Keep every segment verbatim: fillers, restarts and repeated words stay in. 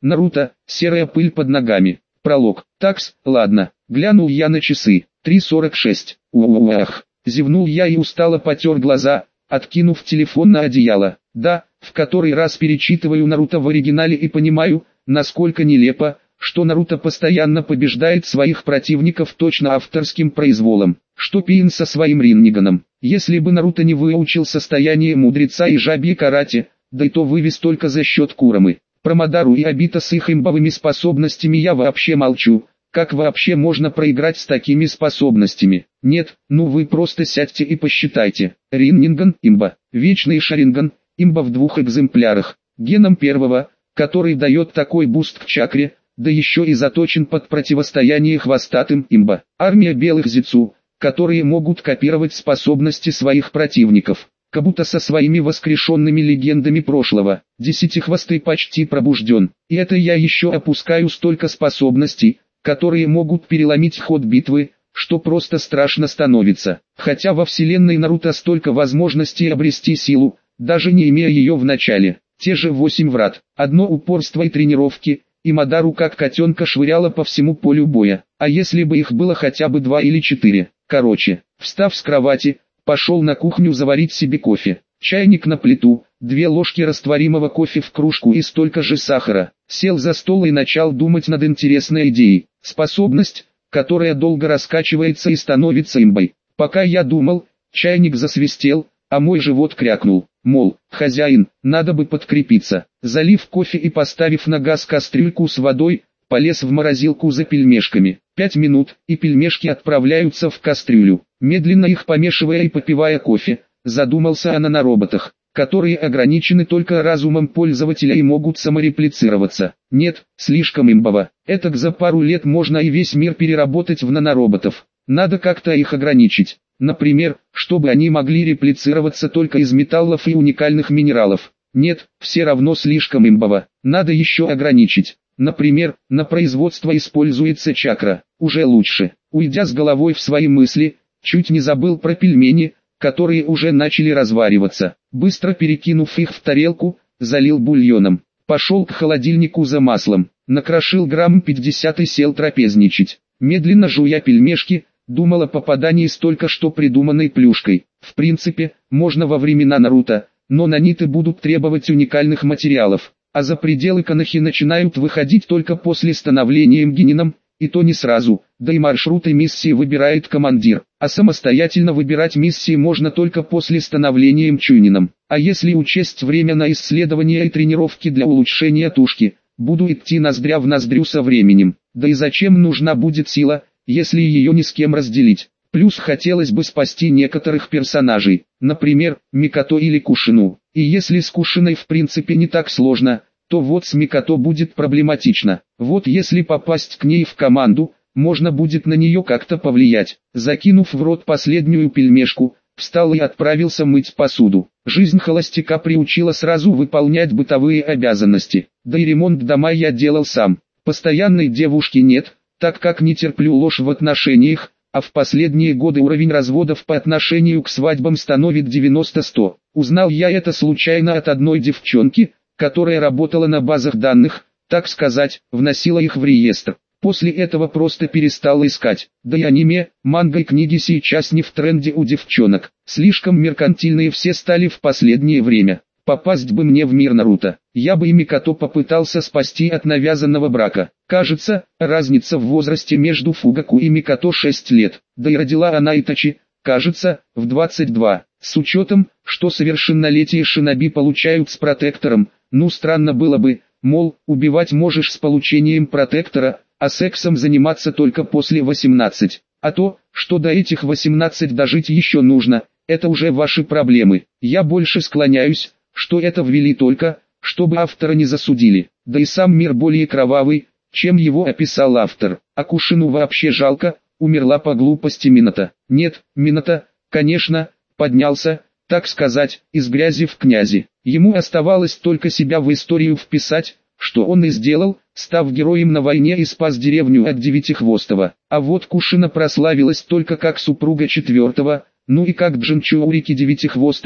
Наруто, серая пыль под ногами. Пролог. Такс, ладно. Глянул я на часы. три сорок шесть. Уах. Зевнул я и устало потер глаза, откинув телефон на одеяло. Да, в который раз перечитываю Наруто в оригинале и понимаю, насколько нелепо, что Наруто постоянно побеждает своих противников точно авторским произволом. Что Пин со своим Ринниганом. Если бы Наруто не выучил состояние мудреца и жабье карате, да и то вывез только за счет Курамы. Про Мадару и Обита с их имбовыми способностями я вообще молчу. Как вообще можно проиграть с такими способностями? Нет, ну вы просто сядьте и посчитайте. Риннинган, имба, вечный Шаринган, имба в двух экземплярах. Геном первого, который дает такой буст к чакре, да еще и заточен под противостояние хвостатым, имба. Армия белых зицу, которые могут копировать способности своих противников. Кабуто со своими воскрешенными легендами прошлого. Десятихвостый почти пробужден. И это я еще опускаю столько способностей, которые могут переломить ход битвы, что просто страшно становится. Хотя во вселенной Наруто столько возможностей обрести силу, даже не имея ее в начале. Те же восемь врат, одно упорство и тренировки, и Мадару как котенка швыряла по всему полю боя. А если бы их было хотя бы два или четыре? Короче, встав с кровати, пошел на кухню заварить себе кофе. Чайник на плиту, две ложки растворимого кофе в кружку и столько же сахара. Сел за стол и начал думать над интересной идеей. Способность, которая долго раскачивается и становится имбой. Пока я думал, чайник засвистел, а мой живот крякнул. Мол, хозяин, надо бы подкрепиться. Залив кофе и поставив на газ кастрюльку с водой, полез в морозилку за пельмешками. Пять минут, и пельмешки отправляются в кастрюлю. Медленно их помешивая и попивая кофе, задумался о нанороботах, которые ограничены только разумом пользователя и могут самореплицироваться. Нет, слишком имбово. Этак за пару лет можно и весь мир переработать в нанороботов. Надо как-то их ограничить. Например, чтобы они могли реплицироваться только из металлов и уникальных минералов. Нет, все равно слишком имбово. Надо еще ограничить. Например, на производство используется чакра. Уже лучше. Уйдя с головой в свои мысли, чуть не забыл про пельмени, которые уже начали развариваться. Быстро перекинув их в тарелку, залил бульоном. Пошел к холодильнику за маслом. Накрошил грамм пятьдесят и сел трапезничать. Медленно жуя пельмешки, думал о попадании с только что придуманной плюшкой. В принципе, можно во времена Наруто, но наниты будут требовать уникальных материалов. А за пределы Конохи начинают выходить только после становления Мгинином, и то не сразу, да и маршруты миссии выбирает командир, а самостоятельно выбирать миссии можно только после становления Мчунином. А если учесть время на исследования и тренировки для улучшения тушки, буду идти ноздря в ноздрю со временем. Да и зачем нужна будет сила, если ее ни с кем разделить? Плюс хотелось бы спасти некоторых персонажей, например, Микото или Кушину. И если с Кушиной в принципе не так сложно, то вот с Микото будет проблематично. Вот если попасть к ней в команду, можно будет на нее как-то повлиять. Закинув в рот последнюю пельмешку, встал и отправился мыть посуду. Жизнь холостяка приучила сразу выполнять бытовые обязанности. Да и ремонт дома я делал сам. Постоянной девушки нет, так как не терплю ложь в отношениях, а в последние годы уровень разводов по отношению к свадьбам становит девяносто сто. Узнал я это случайно от одной девчонки, которая работала на базах данных, так сказать, вносила их в реестр. После этого просто перестал искать. Да и аниме, манга и книги сейчас не в тренде у девчонок. Слишком меркантильные все стали в последнее время. Попасть бы мне в мир Наруто, я бы и Микото попытался спасти от навязанного брака. Кажется, разница в возрасте между Фугаку и Микото шесть лет. Да и родила она Итачи, кажется, в двадцать два. С учетом, что совершеннолетие шиноби получают с протектором, ну странно было бы, мол, убивать можешь с получением протектора, а сексом заниматься только после восемнадцати. А то, что до этих восемнадцати дожить еще нужно, это уже ваши проблемы. Я больше склоняюсь, что это ввели только, чтобы автора не засудили. Да и сам мир более кровавый, чем его описал автор. А Кушину вообще жалко, умерла по глупости Минато. Нет, Минато, конечно, поднялся, так сказать, из грязи в князи. Ему оставалось только себя в историю вписать, что он и сделал, став героем на войне и спас деревню от Девятихвостого. А вот Кушина прославилась только как супруга четвертого, ну и как Джинчуурики Девятихвостого,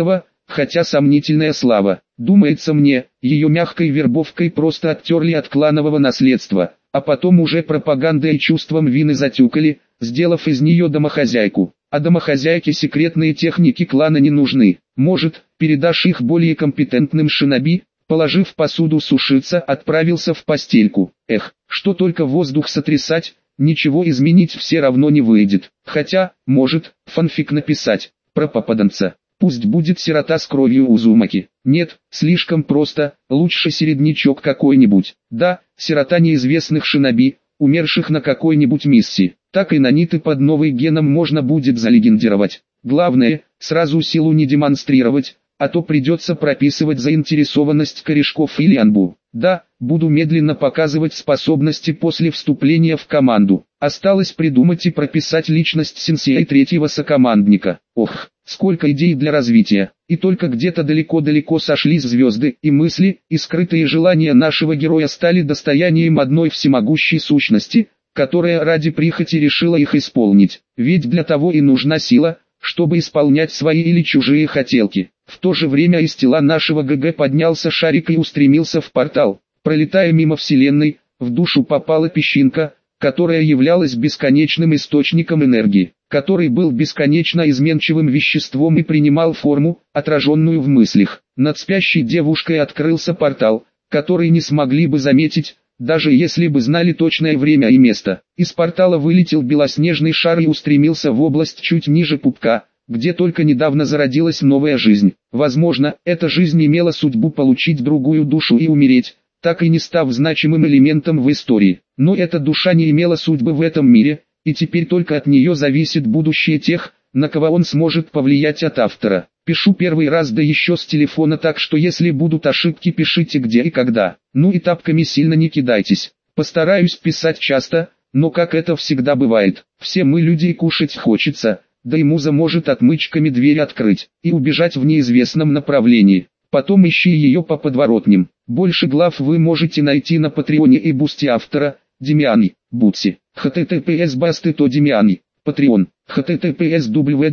хотя сомнительная слава. Думается мне, ее мягкой вербовкой просто оттерли от кланового наследства, а потом уже пропагандой и чувством вины затюкали, сделав из нее домохозяйку. А домохозяйке секретные техники клана не нужны. Может, передашь их более компетентным шиноби? Положив посуду сушиться, отправился в постельку. Эх, что только воздух сотрясать, ничего изменить все равно не выйдет. Хотя, может, фанфик написать, про попаданца. Пусть будет сирота с кровью Узумаки. Нет, слишком просто, лучше середнячок какой-нибудь. Да, сирота неизвестных шиноби, умерших на какой-нибудь миссии. Так и наниты под новый геном можно будет залегендировать. Главное, сразу силу не демонстрировать, а то придется прописывать заинтересованность корешков или анбу. Да, буду медленно показывать способности после вступления в команду. Осталось придумать и прописать личность сенсея третьего сокомандника. Ох, сколько идей для развития. И только где-то далеко-далеко сошлись звезды, и мысли, и скрытые желания нашего героя стали достоянием одной всемогущей сущности, которая ради прихоти решила их исполнить. Ведь для того и нужна сила, чтобы исполнять свои или чужие хотелки. В то же время из тела нашего ГГ поднялся шарик и устремился в портал. Пролетая мимо вселенной, в душу попала песчинка, которая являлась бесконечным источником энергии, который был бесконечно изменчивым веществом и принимал форму, отраженную в мыслях. Над спящей девушкой открылся портал, который не смогли бы заметить, даже если бы знали точное время и место. Из портала вылетел белоснежный шар и устремился в область чуть ниже пупка, где только недавно зародилась новая жизнь. Возможно, эта жизнь имела судьбу получить другую душу и умереть, так и не став значимым элементом в истории. Но эта душа не имела судьбы в этом мире, и теперь только от нее зависит будущее тех, на кого он сможет повлиять от автора. Пишу первый раз, да еще с телефона, так что если будут ошибки, пишите где и когда. Ну и тапками сильно не кидайтесь. Постараюсь писать часто, но как это всегда бывает, все мы люди и кушать хочется, да и муза может отмычками дверь открыть и убежать в неизвестном направлении. Потом ищи ее по подворотням. Больше глав вы можете найти на Патреоне и Бусти автора, Демиани, Бутси. https басты то Демиани, Patreon, https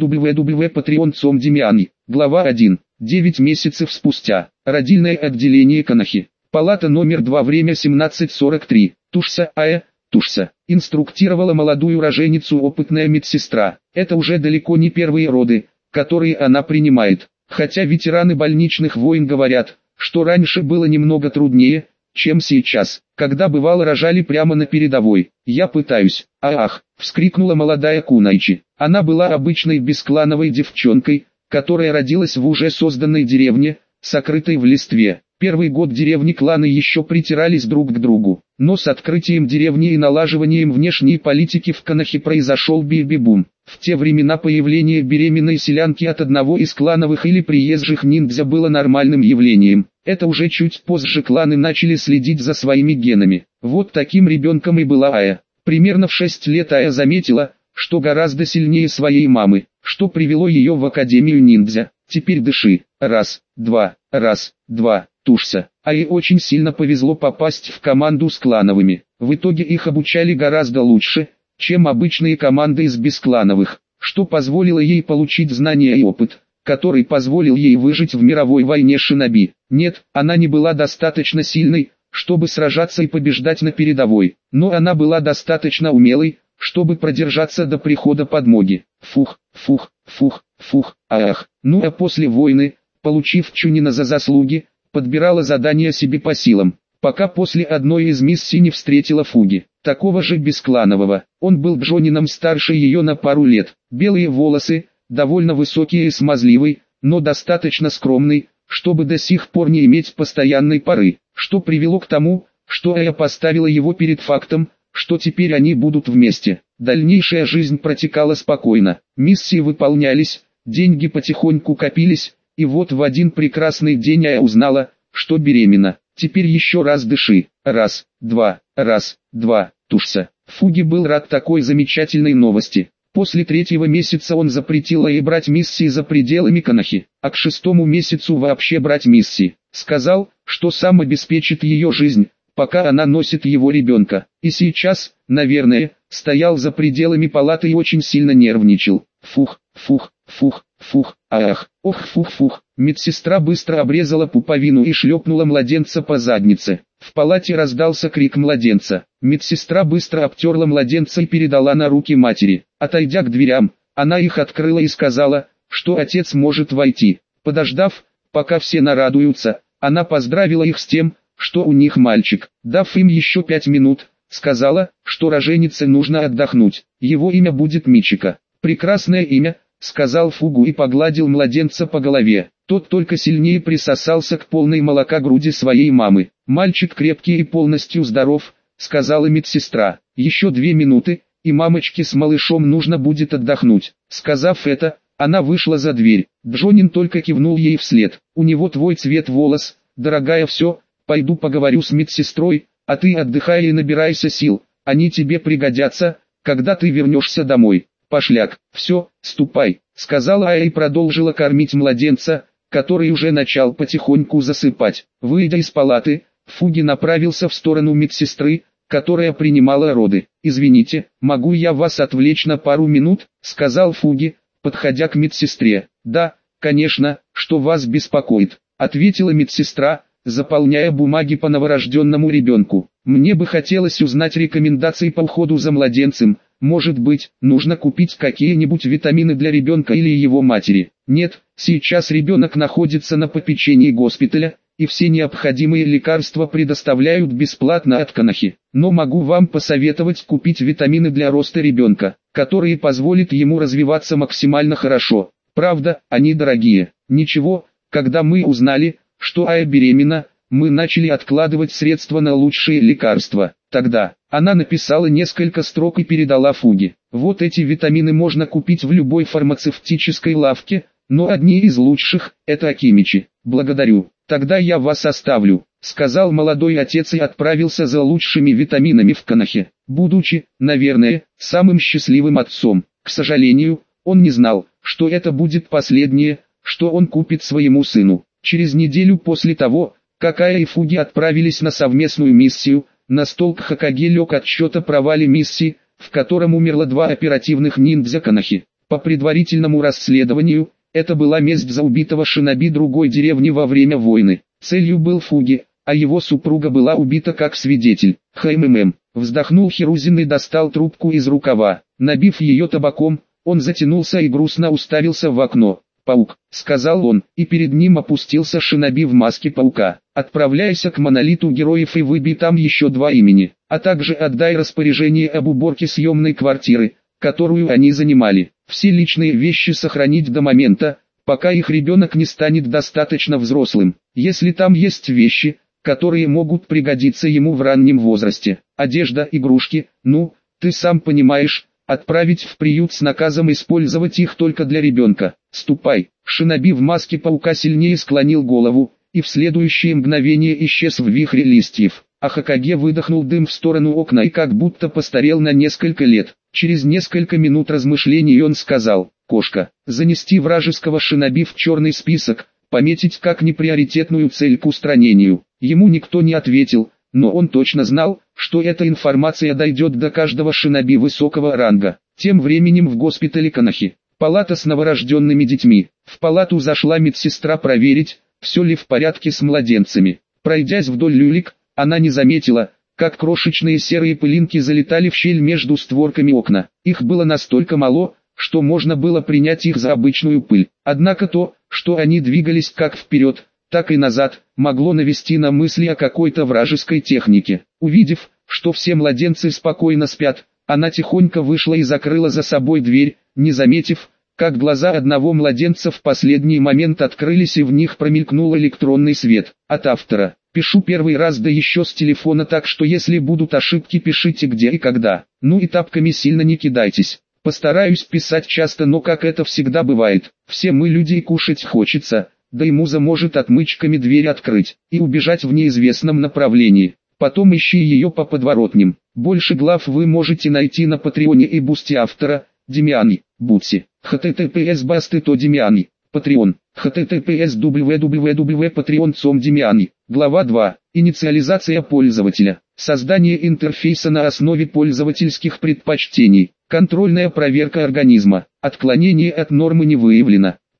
www patreon точка com Демиани. Глава один. девять месяцев спустя. Родильное отделение Конохи. Палата номер два, время семнадцать сорок три. Тушса, Ая, Тушса. Инструктировала молодую роженицу опытная медсестра. Это уже далеко не первые роды, которые она принимает. Хотя ветераны больничных войн говорят, что раньше было немного труднее, чем сейчас, когда бывало рожали прямо на передовой. Я пытаюсь. Ах, вскрикнула молодая Кунайчи. Она была обычной бесклановой девчонкой, которая родилась в уже созданной деревне, сокрытой в листве. Первый год деревни кланы еще притирались друг к другу, но с открытием деревни и налаживанием внешней политики в Конохе произошел биби-бум. В те времена появление беременной селянки от одного из клановых или приезжих ниндзя было нормальным явлением. Это уже чуть позже кланы начали следить за своими генами. Вот таким ребенком и была Ая. Примерно в шесть лет Ая заметила, что гораздо сильнее своей мамы, что привело ее в Академию ниндзя. Теперь дыши. Раз, два, раз, два. Тушься. А ей очень сильно повезло попасть в команду с клановыми. В итоге их обучали гораздо лучше, чем обычные команды из бесклановых, что позволило ей получить знания и опыт, который позволил ей выжить в мировой войне шиноби. Нет, она не была достаточно сильной, чтобы сражаться и побеждать на передовой, но она была достаточно умелой, чтобы продержаться до прихода подмоги. Фух, фух, фух, фух, ах. Ну а после войны, получив Чунина за заслуги, подбирала задания себе по силам, пока после одной из миссий не встретила Фуги, такого же бескланового. Он был Джонином старше ее на пару лет, белые волосы, довольно высокий и смазливый, но достаточно скромный, чтобы до сих пор не иметь постоянной пары, что привело к тому, что Ая поставила его перед фактом, что теперь они будут вместе. Дальнейшая жизнь протекала спокойно, миссии выполнялись, деньги потихоньку копились, и вот в один прекрасный день Ая узнала, что беременна. Теперь еще раз дыши. Раз, два, раз, два, тушься. Фуги был рад такой замечательной новости. После третьего месяца он запретил ей брать миссии за пределами Конохи, а к шестому месяцу вообще брать миссии. Сказал, что сам обеспечит ее жизнь, пока она носит его ребенка. И сейчас, наверное, стоял за пределами палаты и очень сильно нервничал. Фух, фух, фух, фух, ах, ох, фух, фух, Медсестра быстро обрезала пуповину и шлепнула младенца по заднице. В палате раздался крик младенца. Медсестра быстро обтерла младенца и передала на руки матери. Отойдя к дверям, она их открыла и сказала, что отец может войти. Подождав, пока все нарадуются, она поздравила их с тем, что у них мальчик. Дав им еще пять минут, сказала, что роженице нужно отдохнуть. Его имя будет Мичика. «Прекрасное имя», — сказал Фугу и погладил младенца по голове. Тот только сильнее присосался к полной молока груди своей мамы. «Мальчик крепкий и полностью здоров», — сказала медсестра. «Еще две минуты, и мамочке с малышом нужно будет отдохнуть». Сказав это, она вышла за дверь. Джонин только кивнул ей вслед. «У него твой цвет волос, дорогая, все, пойду поговорю с медсестрой, а ты отдыхай и набирайся сил, они тебе пригодятся, когда ты вернешься домой. Пошляк, все, ступай», — сказала Ая и продолжила кормить младенца, который уже начал потихоньку засыпать. Выйдя из палаты, Фуги направился в сторону медсестры, которая принимала роды. «Извините, могу я вас отвлечь на пару минут?» — сказал Фуги, подходя к медсестре. «Да, конечно, что вас беспокоит?» — ответила медсестра, заполняя бумаги по новорожденному ребенку. «Мне бы хотелось узнать рекомендации по уходу за младенцем. Может быть, нужно купить какие-нибудь витамины для ребенка или его матери?» «Нет, сейчас ребенок находится на попечении госпиталя, и все необходимые лекарства предоставляют бесплатно от Канахи. Но могу вам посоветовать купить витамины для роста ребенка, которые позволят ему развиваться максимально хорошо. Правда, они дорогие. Ничего, когда мы узнали, что Ая беременна, мы начали откладывать средства на лучшие лекарства. Тогда она написала несколько строк и передала Фуге. Вот эти витамины можно купить в любой фармацевтической лавке, но одни из лучших – это Акимичи. Благодарю. Тогда я вас оставлю, сказал молодой отец и отправился за лучшими витаминами в Канахе. Будучи, наверное, самым счастливым отцом, к сожалению, он не знал, что это будет последнее, что он купит своему сыну. Через неделю после того, как Ая и Фуги отправились на совместную миссию, на стол к Хокаге лег отчет о провале миссии, в котором умерло два оперативных ниндзя Канахи. По предварительному расследованию, это была месть за убитого шиноби другой деревни во время войны. Целью был Фуги, а его супруга была убита как свидетель. «Хмм», вздохнул Хирузин и достал трубку из рукава. Набив ее табаком, он затянулся и грустно уставился в окно. «Паук», — сказал он, и перед ним опустился шиноби в маске паука. «Отправляйся к монолиту героев и выбей там еще два имени, а также отдай распоряжение об уборке съемной квартиры, которую они занимали. Все личные вещи сохранить до момента, пока их ребенок не станет достаточно взрослым. Если там есть вещи, которые могут пригодиться ему в раннем возрасте, одежда, игрушки, ну, ты сам понимаешь, отправить в приют с наказом использовать их только для ребенка. Ступай». Шиноби в маске паука сильнее склонил голову, и в следующее мгновение исчез в вихре листьев. А Хокаге выдохнул дым в сторону окна и как будто постарел на несколько лет. Через несколько минут размышлений он сказал: «Кошка, занести вражеского шиноби в черный список, пометить как неприоритетную цель к устранению». Ему никто не ответил, но он точно знал, что эта информация дойдет до каждого шиноби высокого ранга. Тем временем в госпитале Канахи. Палата с новорожденными детьми. В палату зашла медсестра проверить, все ли в порядке с младенцами. Пройдясь вдоль люлек, она не заметила, как крошечные серые пылинки залетали в щель между створками окна. Их было настолько мало, что можно было принять их за обычную пыль. Однако то, что они двигались как вперед, так и назад, могло навести на мысли о какой-то вражеской технике. Увидев, что все младенцы спокойно спят, она тихонько вышла и закрыла за собой дверь, не заметив, как глаза одного младенца в последний момент открылись и в них промелькнул электронный свет. От автора. Пишу первый раз, да еще с телефона, так что если будут ошибки, пишите где и когда. Ну и тапками сильно не кидайтесь. Постараюсь писать часто, но как это всегда бывает, все мы люди и кушать хочется, да и муза может отмычками дверь открыть и убежать в неизвестном направлении. Потом ищи ее по подворотням. Больше глав вы можете найти на Патреоне и Бусти автора, Демиани, Бутси. https басты то Демиани, Patreon, https www.patreon точка com Демиани. Глава два. Инициализация пользователя. Создание интерфейса на основе пользовательских предпочтений. Контрольная проверка организма. Отклонение от нормы не выявлено.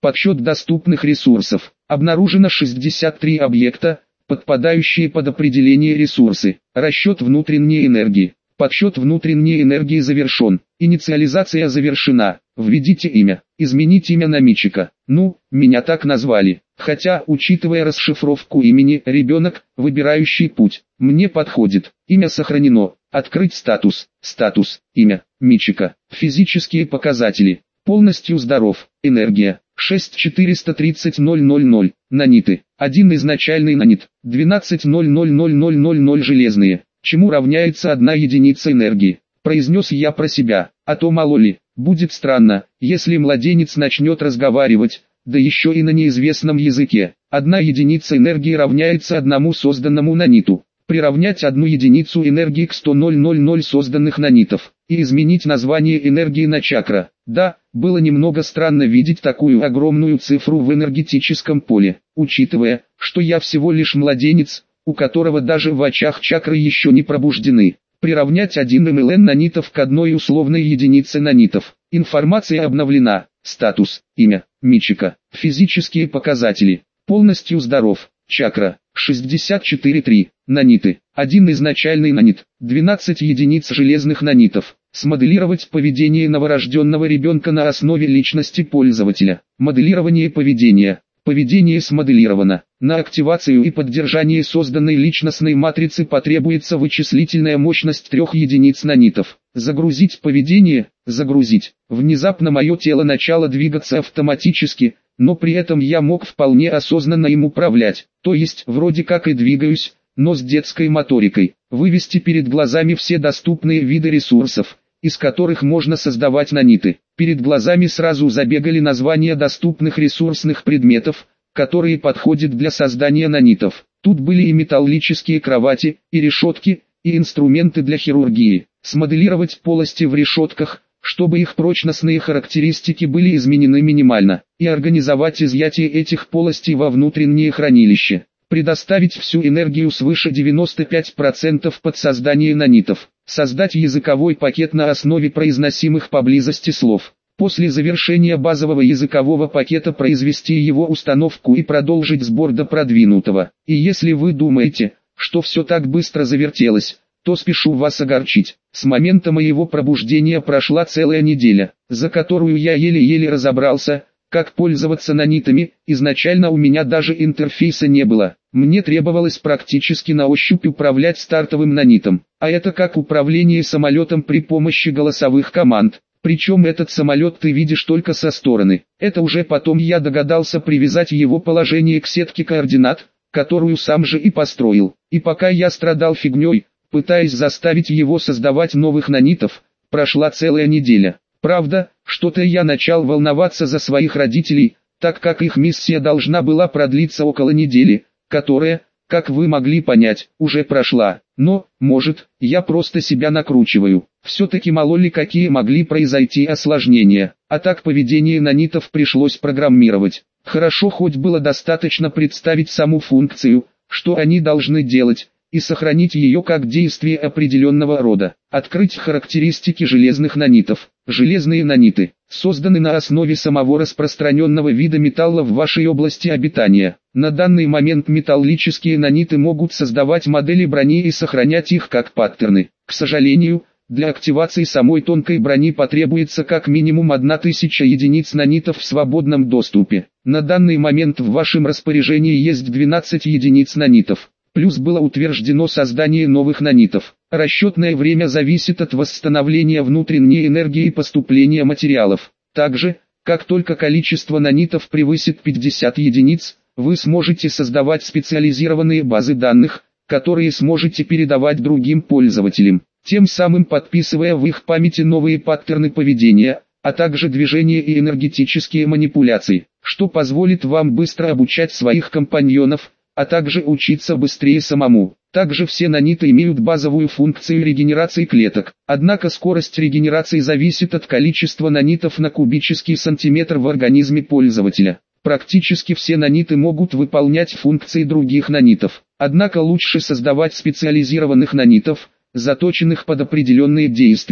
Подсчет доступных ресурсов. Обнаружено шестьдесят три объекта, подпадающие под определение ресурсы. Расчет внутренней энергии. Подсчет внутренней энергии завершен. Инициализация завершена. Введите имя. Изменить имя намечика. Ну, меня так назвали. Хотя, учитывая расшифровку имени, ребенок, выбирающий путь, мне подходит. Имя сохранено. Открыть статус. Статус. Имя. Мичика. Физические показатели. Полностью здоров. Энергия. шесть четыреста тридцать ноль ноль ноль. Наниты. один изначальный нанит. двенадцать ноль ноль ноль ноль ноль ноль железные. Чему равняется одна единица энергии? Произнес я про себя. А то мало ли, будет странно, если младенец начнет разговаривать, да еще и на неизвестном языке. Одна единица энергии равняется одному созданному наниту. Приравнять одну единицу энергии к сто тысяч созданных нанитов. И изменить название энергии на чакра. Да, было немного странно видеть такую огромную цифру в энергетическом поле, учитывая, что я всего лишь младенец, у которого даже в очах чакры еще не пробуждены. Приравнять один миллион нанитов к одной условной единице нанитов. Информация обновлена. Статус, имя, Мичика, физические показатели. Полностью здоров. Чакра, шестьдесят четыре три. Наниты, один изначальный нанит, двенадцать единиц железных нанитов. Смоделировать поведение новорожденного ребенка на основе личности пользователя. Моделирование поведения. Поведение смоделировано. На активацию и поддержание созданной личностной матрицы потребуется вычислительная мощность трех единиц нанитов. Загрузить поведение, загрузить. Внезапно мое тело начало двигаться автоматически, но при этом я мог вполне осознанно им управлять. То есть вроде как и двигаюсь, но с детской моторикой. Вывести перед глазами все доступные виды ресурсов, из которых можно создавать наниты. Перед глазами сразу забегали названия доступных ресурсных предметов, которые подходят для создания нанитов. Тут были и металлические кровати, и решетки, и инструменты для хирургии. Смоделировать полости в решетках, чтобы их прочностные характеристики были изменены минимально, и организовать изъятие этих полостей во внутреннее хранилище. Предоставить всю энергию свыше девяноста пяти процентов под создание нанитов. Создать языковой пакет на основе произносимых поблизости слов. После завершения базового языкового пакета произвести его установку и продолжить сбор до продвинутого. И если вы думаете, что все так быстро завертелось, то спешу вас огорчить. С момента моего пробуждения прошла целая неделя, за которую я еле-еле разобрался, как пользоваться нанитами. Изначально у меня даже интерфейса не было. Мне требовалось практически на ощупь управлять стартовым нанитом. А это как управление самолетом при помощи голосовых команд. Причем этот самолет ты видишь только со стороны. Это уже потом я догадался привязать его положение к сетке координат, которую сам же и построил. И пока я страдал фигней, пытаясь заставить его создавать новых нанитов, прошла целая неделя. Правда, что-то я начал волноваться за своих родителей, так как их миссия должна была продлиться около недели, которая, как вы могли понять, уже прошла. Но, может, я просто себя накручиваю. Все-таки мало ли какие могли произойти осложнения. А так поведение нанитов пришлось программировать. Хорошо хоть было достаточно представить саму функцию, что они должны делать, и сохранить ее как действие определенного рода. Открыть характеристики железных нанитов. Железные наниты созданы на основе самого распространенного вида металла в вашей области обитания. На данный момент металлические наниты могут создавать модели брони и сохранять их как паттерны. К сожалению, для активации самой тонкой брони потребуется как минимум одна тысяча единиц нанитов в свободном доступе. На данный момент в вашем распоряжении есть двенадцать единиц нанитов. Плюс было утверждено создание новых нанитов. Расчетное время зависит от восстановления внутренней энергии и поступления материалов. Также, как только количество нанитов превысит пятьдесят единиц, вы сможете создавать специализированные базы данных, которые сможете передавать другим пользователям, тем самым подписывая в их памяти новые паттерны поведения, а также движения и энергетические манипуляции, что позволит вам быстро обучать своих компаньонов, а также учиться быстрее самому. Также все наниты имеют базовую функцию регенерации клеток. Однако скорость регенерации зависит от количества нанитов на кубический сантиметр в организме пользователя. Практически все наниты могут выполнять функции других нанитов. Однако лучше создавать специализированных нанитов, заточенных под определенные действия.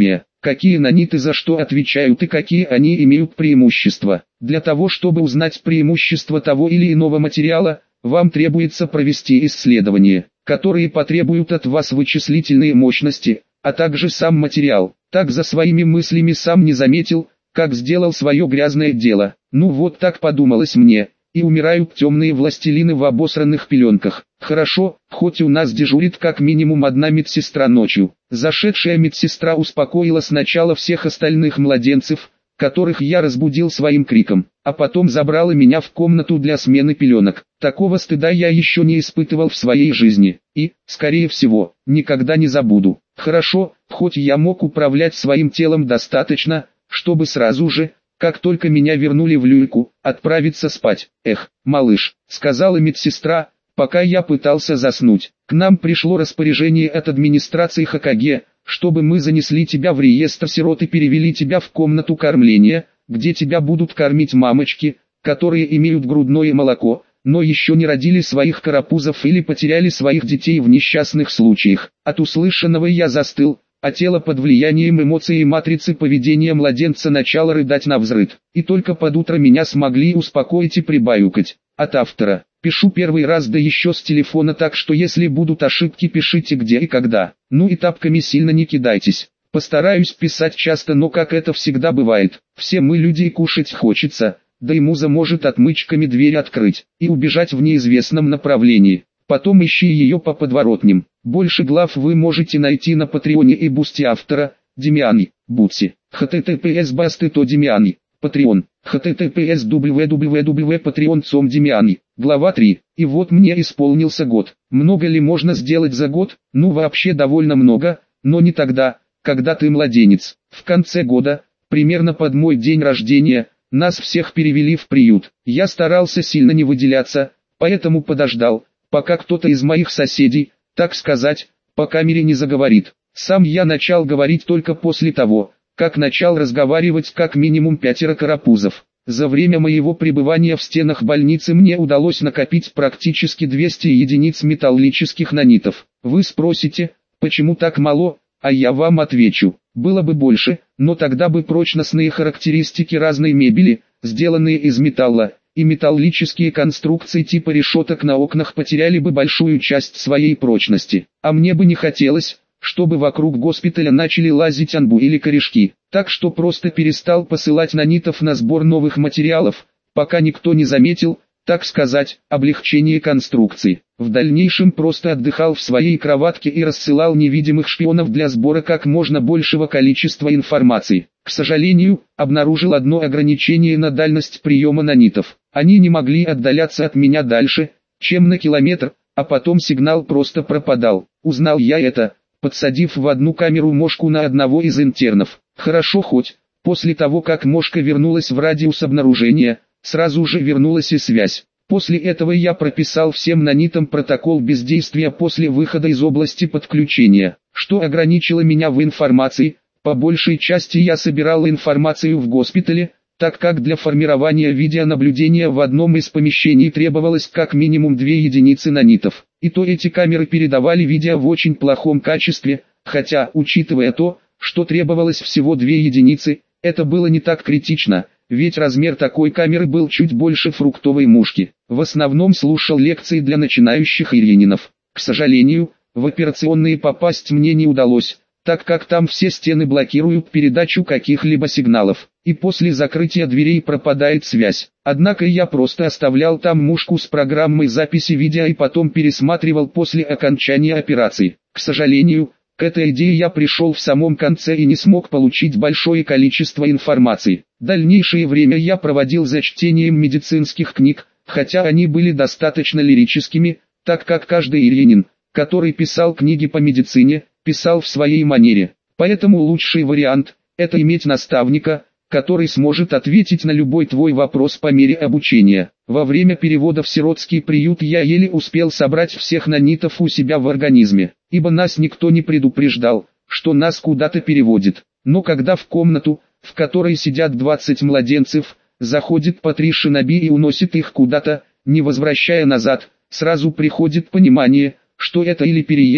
какие наниты за что отвечают и какие они имеют преимущества. Для того, чтобы узнать преимущества того или иного материала, вам требуется провести исследования, которые потребуют от вас вычислительные мощности, а также сам материал. Так за своими мыслями сам не заметил, как сделал свое грязное дело. Ну вот так подумалось мне, и умирают темные властелины в обосранных пеленках. Хорошо, хоть у нас дежурит как минимум одна медсестра ночью. Зашедшая медсестра успокоила сначала всех остальных младенцев, которых я разбудил своим криком, а потом забрала меня в комнату для смены пеленок. Такого стыда я еще не испытывал в своей жизни, и, скорее всего, никогда не забуду. Хорошо, хоть я мог управлять своим телом достаточно, чтобы сразу же, как только меня вернули в люльку, отправиться спать. «Эх, малыш», — сказала медсестра, пока я пытался заснуть. «К нам пришло распоряжение от администрации Хокаге, чтобы мы занесли тебя в реестр сирот и перевели тебя в комнату кормления, где тебя будут кормить мамочки, которые имеют грудное молоко, но еще не родили своих карапузов или потеряли своих детей в несчастных случаях». От услышанного я застыл, а тело под влиянием эмоций и матрицы поведения младенца начало рыдать навзрыд. И только под утро меня смогли успокоить и прибаюкать. От автора. Пишу первый раз, да еще с телефона, так что если будут ошибки, пишите где и когда. Ну и тапками сильно не кидайтесь. Постараюсь писать часто, но как это всегда бывает, все мы люди и кушать хочется, да и муза может отмычками дверь открыть и убежать в неизвестном направлении. Потом ищи ее по подворотням. Больше глав вы можете найти на Патреоне и Бусти автора, Демиани, Бутси. https басты то Демиани, Patreon, https www patreon точка com Демиани. Глава три. И вот мне исполнился год. Много ли можно сделать за год? Ну вообще довольно много, но не тогда, когда ты младенец. В конце года, примерно под мой день рождения, нас всех перевели в приют. Я старался сильно не выделяться, поэтому подождал, пока кто-то из моих соседей, так сказать, по камере не заговорит. Сам я начал говорить только после того, как начал разговаривать как минимум пятеро карапузов. За время моего пребывания в стенах больницы мне удалось накопить практически двести единиц металлических нанитов. Вы спросите, почему так мало, а я вам отвечу, было бы больше, но тогда бы прочностные характеристики разной мебели, сделанные из металла, и металлические конструкции типа решеток на окнах потеряли бы большую часть своей прочности. А мне бы не хотелось, чтобы вокруг госпиталя начали лазить анбу или корешки. Так что просто перестал посылать нанитов на сбор новых материалов, пока никто не заметил, так сказать, облегчение конструкции. В дальнейшем просто отдыхал в своей кроватке и рассылал невидимых шпионов для сбора как можно большего количества информации. К сожалению, обнаружил одно ограничение на дальность приема нанитов. Они не могли отдаляться от меня дальше, чем на километр, а потом сигнал просто пропадал. Узнал я это, подсадив в одну камеру мошку на одного из интернов. Хорошо хоть, после того как мошка вернулась в радиус обнаружения, сразу же вернулась и связь. После этого я прописал всем нанитам протокол бездействия после выхода из области подключения, что ограничило меня в информации. По большей части я собирал информацию в госпитале, так как для формирования видеонаблюдения в одном из помещений требовалось как минимум две единицы нанитов. И то эти камеры передавали видео в очень плохом качестве, хотя, учитывая то, что требовалось всего две единицы, это было не так критично, ведь размер такой камеры был чуть больше фруктовой мушки. В основном слушал лекции для начинающих ирининов. К сожалению, в операционные попасть мне не удалось, так как там все стены блокируют передачу каких-либо сигналов, и после закрытия дверей пропадает связь. Однако я просто оставлял там мушку с программой записи видео и потом пересматривал после окончания операции. К сожалению, к этой идее я пришел в самом конце и не смог получить большое количество информации. Дальнейшее время я проводил за чтением медицинских книг, хотя они были достаточно лирическими, так как каждый иринин, который писал книги по медицине, писал в своей манере. Поэтому лучший вариант – это иметь наставника, который сможет ответить на любой твой вопрос по мере обучения. Во время перевода в сиротский приют я еле успел собрать всех нанитов у себя в организме, ибо нас никто не предупреждал, что нас куда-то переводит. Но когда в комнату, в которой сидят двадцать младенцев, заходит по-три шиноби и уносит их куда-то, не возвращая назад, сразу приходит понимание, что это или переезд,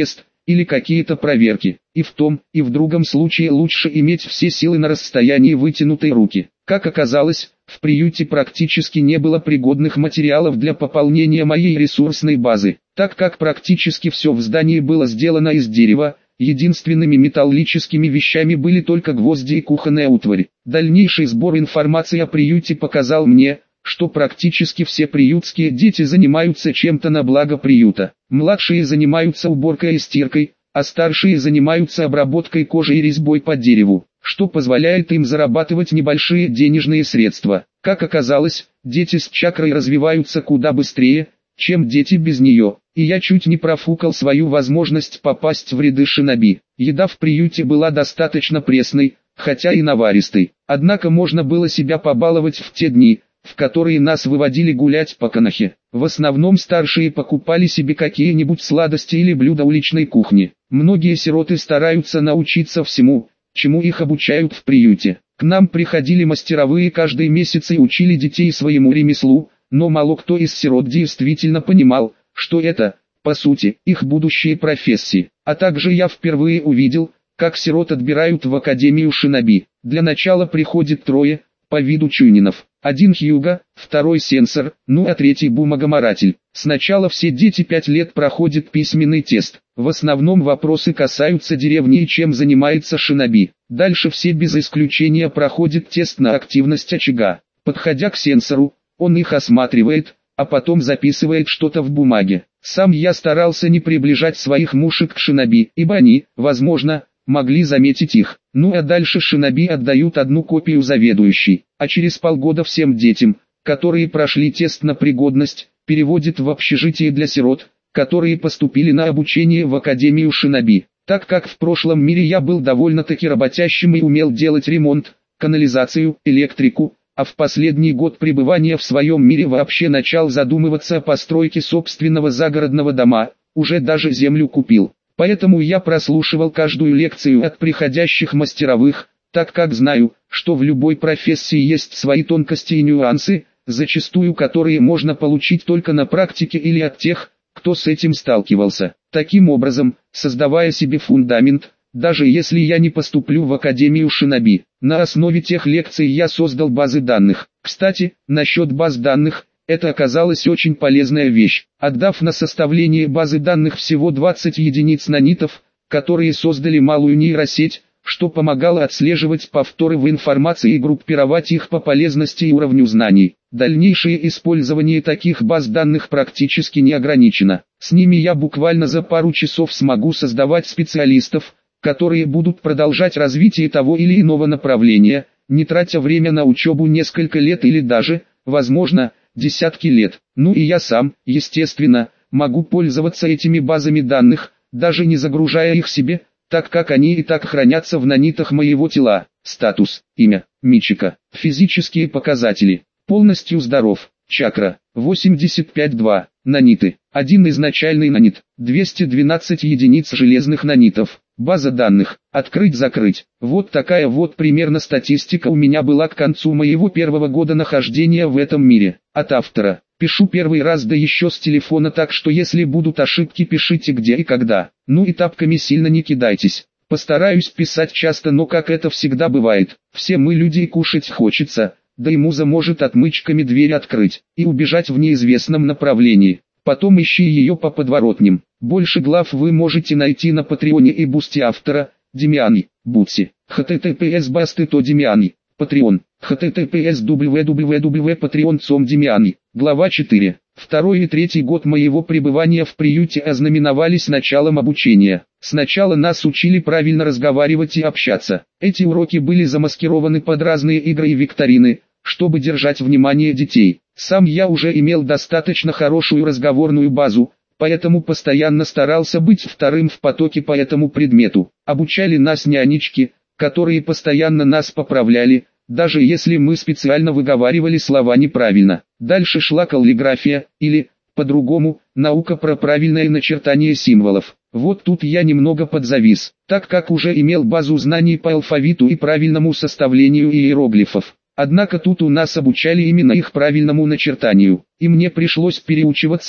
или какие-то проверки. И в том, и в другом случае лучше иметь все силы на расстоянии вытянутой руки. Как оказалось, в приюте практически не было пригодных материалов для пополнения моей ресурсной базы, так как практически все в здании было сделано из дерева. Единственными металлическими вещами были только гвозди и кухонная утварь. Дальнейший сбор информации о приюте показал мне, что практически все приютские дети занимаются чем-то на благо приюта. Младшие занимаются уборкой и стиркой, а старшие занимаются обработкой кожи и резьбой по дереву, что позволяет им зарабатывать небольшие денежные средства. Как оказалось, дети с чакрой развиваются куда быстрее, чем дети без нее, и я чуть не профукал свою возможность попасть в ряды шиноби. Еда в приюте была достаточно пресной, хотя и наваристой, однако можно было себя побаловать в те дни, в которые нас выводили гулять по Канахе. В основном старшие покупали себе какие-нибудь сладости или блюда уличной кухни. Многие сироты стараются научиться всему, чему их обучают в приюте. К нам приходили мастеровые каждый месяц и учили детей своему ремеслу, но мало кто из сирот действительно понимал, что это, по сути, их будущие профессии. А также я впервые увидел, как сирот отбирают в Академию шиноби. Для начала приходит трое, по виду чунинов. Один Хьюга, второй сенсор, ну а третий бумагоморатель. Сначала все дети пять лет проходят письменный тест. В основном вопросы касаются деревни и чем занимается шиноби. Дальше все без исключения проходят тест на активность очага. Подходя к сенсору, он их осматривает, а потом записывает что-то в бумаге. Сам я старался не приближать своих мушек к шиноби, ибо они, возможно, могли заметить их. Ну а дальше шиноби отдают одну копию заведующей, а через полгода всем детям, которые прошли тест на пригодность, переводят в общежитие для сирот, которые поступили на обучение в Академию шиноби. Так как в прошлом мире я был довольно-таки работящим и умел делать ремонт, канализацию, электрику, а в последний год пребывания в своем мире вообще начал задумываться о постройке собственного загородного дома, уже даже землю купил. Поэтому я прослушивал каждую лекцию от приходящих мастеровых, так как знаю, что в любой профессии есть свои тонкости и нюансы, зачастую которые можно получить только на практике или от тех, кто с этим сталкивался. Таким образом, создавая себе фундамент, даже если я не поступлю в Академию шиноби, на основе тех лекций я создал базы данных. Кстати, насчет баз данных, это оказалась очень полезная вещь. Отдав на составление базы данных всего двадцать единиц нанитов, которые создали малую нейросеть, что помогало отслеживать повторы в информации и группировать их по полезности и уровню знаний. Дальнейшее использование таких баз данных практически не ограничено. С ними я буквально за пару часов смогу создавать специалистов, которые будут продолжать развитие того или иного направления, не тратя время на учебу несколько лет или даже, возможно, десятки лет. Ну и я сам, естественно, могу пользоваться этими базами данных, даже не загружая их себе, так как они и так хранятся в нанитах моего тела. Статус, имя, Мичика, физические показатели, полностью здоров, чакра, восемьдесят пять целых два, наниты, один изначальный нанит, двести двенадцать единиц железных нанитов. База данных, открыть-закрыть. Вот такая вот примерно статистика у меня была к концу моего первого года нахождения в этом мире. От автора. Пишу первый раз, да еще с телефона, так что если будут ошибки, пишите где и когда. Ну и тапками сильно не кидайтесь. Постараюсь писать часто, но как это всегда бывает, все мы люди и кушать хочется, да и муза может отмычками дверь открыть и убежать в неизвестном направлении. Потом ищи ее по подворотням. Больше глав вы можете найти на Патреоне и Бусти автора, Демиани, Бутси, https басты то Демиани, Patreon, https www.patreon точка com Демиани, глава четыре. Второй и третий год моего пребывания в приюте ознаменовались началом обучения. Сначала нас учили правильно разговаривать и общаться. Эти уроки были замаскированы под разные игры и викторины, чтобы держать внимание детей. Сам я уже имел достаточно хорошую разговорную базу, поэтому постоянно старался быть вторым в потоке по этому предмету. Обучали нас нянечки, которые постоянно нас поправляли, даже если мы специально выговаривали слова неправильно. Дальше шла каллиграфия, или, по-другому, наука про правильное начертание символов. Вот тут я немного подзавис, так как уже имел базу знаний по алфавиту и правильному составлению иероглифов. Однако тут у нас обучали именно их правильному начертанию, и мне пришлось переучиваться,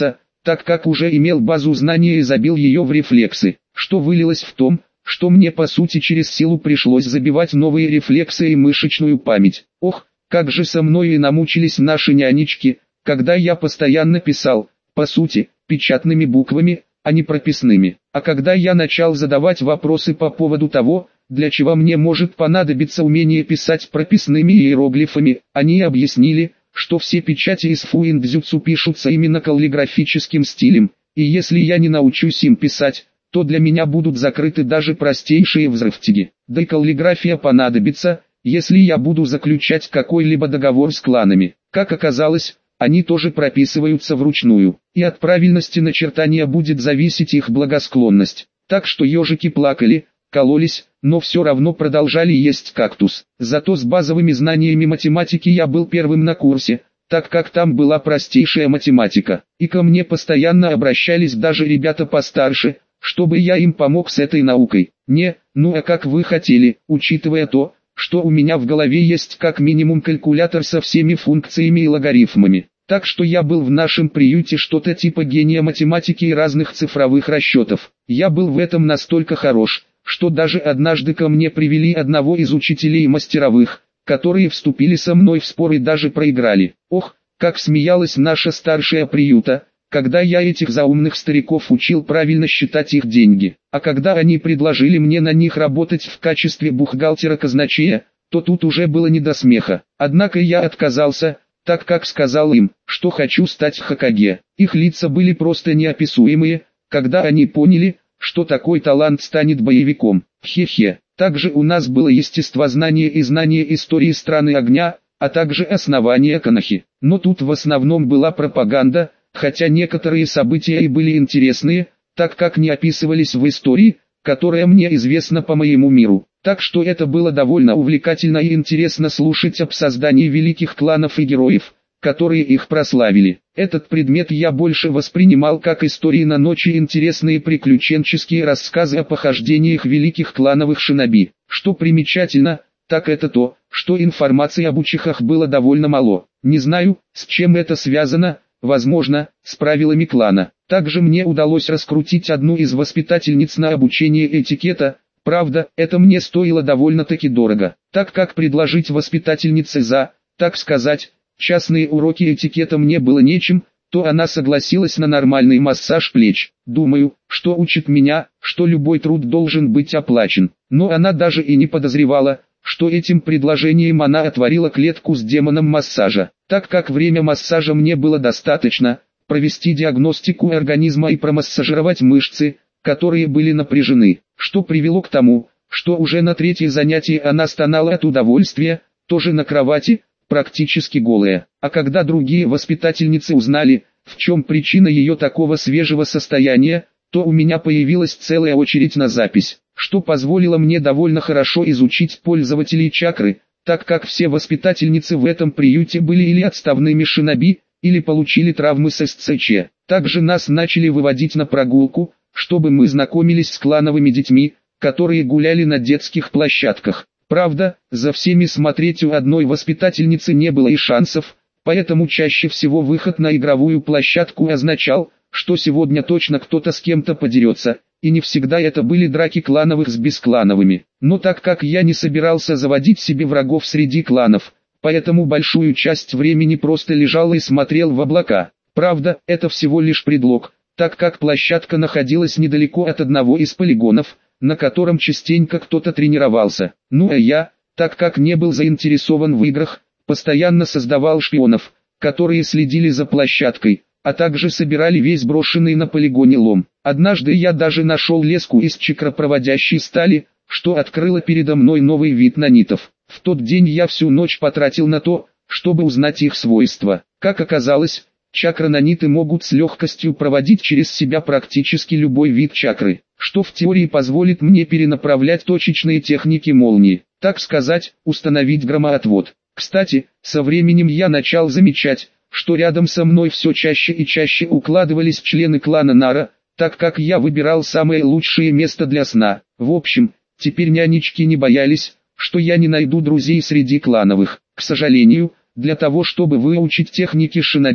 так как уже имел базу знаний и забил ее в рефлексы, что вылилось в том, что мне по сути через силу пришлось забивать новые рефлексы и мышечную память. Ох, как же со мной и намучились наши нянечки, когда я постоянно писал, по сути, печатными буквами, а не прописными. А когда я начал задавать вопросы по поводу того, для чего мне может понадобиться умение писать прописными иероглифами, они объяснили, что все печати из фуиндзюцу пишутся именно каллиграфическим стилем, и если я не научусь им писать, то для меня будут закрыты даже простейшие взрывтяги. Да и каллиграфия понадобится, если я буду заключать какой-либо договор с кланами. Как оказалось, они тоже прописываются вручную, и от правильности начертания будет зависеть их благосклонность. Так что ежики плакали, кололись, но все равно продолжали есть кактус. Зато с базовыми знаниями математики я был первым на курсе, так как там была простейшая математика, и ко мне постоянно обращались даже ребята постарше, чтобы я им помог с этой наукой. Не, ну а как вы хотели, учитывая то, что у меня в голове есть как минимум калькулятор со всеми функциями и логарифмами. Так что я был в нашем приюте что-то типа гения математики и разных цифровых расчетов. Я был в этом настолько хорош, что даже однажды ко мне привели одного из учителей мастеровых, которые вступили со мной в спор и даже проиграли. Ох, как смеялась наша старшая приюта, когда я этих заумных стариков учил правильно считать их деньги. А когда они предложили мне на них работать в качестве бухгалтера-казначея, то тут уже было не до смеха. Однако я отказался, так как сказал им, что хочу стать Хокаге. Их лица были просто неописуемые, когда они поняли, что такой талант станет боевиком. Хе-хе. Также у нас было естествознание и знание истории страны огня, а также основания Канахи. Но тут в основном была пропаганда, хотя некоторые события и были интересные, так как не описывались в истории, которая мне известна по моему миру. Так что это было довольно увлекательно и интересно слушать об создании великих кланов и героев, которые их прославили. Этот предмет я больше воспринимал как истории на ночи, интересные приключенческие рассказы о похождениях великих клановых шиноби. Что примечательно, так это то, что информации об учихах было довольно мало. Не знаю, с чем это связано, возможно, с правилами клана. Также мне удалось раскрутить одну из воспитательниц на обучение этикета, правда, это мне стоило довольно-таки дорого, так как предложить воспитательнице за, так сказать, частные уроки этикета мне было нечем, то она согласилась на нормальный массаж плеч. Думаю, что учит меня, что любой труд должен быть оплачен. Но она даже и не подозревала, что этим предложением она отворила клетку с демоном массажа. Так как время массажа мне было достаточно, провести диагностику организма и промассажировать мышцы, которые были напряжены, что привело к тому, что уже на третье занятие она стонала от удовольствия, тоже на кровати, практически голая. А когда другие воспитательницы узнали, в чем причина ее такого свежего состояния, то у меня появилась целая очередь на запись, что позволило мне довольно хорошо изучить пользователей чакры, так как все воспитательницы в этом приюте были или отставными шиноби, или получили травмы с эс цэ че. Также нас начали выводить на прогулку, чтобы мы знакомились с клановыми детьми, которые гуляли на детских площадках. Правда, за всеми смотреть у одной воспитательницы не было и шансов, поэтому чаще всего выход на игровую площадку означал, что сегодня точно кто-то с кем-то подерется, и не всегда это были драки клановых с бесклановыми. Но так как я не собирался заводить себе врагов среди кланов, поэтому большую часть времени просто лежал и смотрел в облака. Правда, это всего лишь предлог, так как площадка находилась недалеко от одного из полигонов, на котором частенько кто-то тренировался. Ну а я, так как не был заинтересован в играх, постоянно создавал шпионов, которые следили за площадкой, а также собирали весь брошенный на полигоне лом. Однажды я даже нашел леску из чакропроводящей стали, что открыло передо мной новый вид нанитов. В тот день я всю ночь потратил на то, чтобы узнать их свойства. Как оказалось, чакронаниты могут с легкостью проводить через себя практически любой вид чакры, что в теории позволит мне перенаправлять точечные техники молнии, так сказать, установить громоотвод. Кстати, со временем я начал замечать, что рядом со мной все чаще и чаще укладывались члены клана Нара, так как я выбирал самое лучшее место для сна. В общем, теперь нянечки не боялись, что я не найду друзей среди клановых. К сожалению, для того чтобы выучить техники шиноби,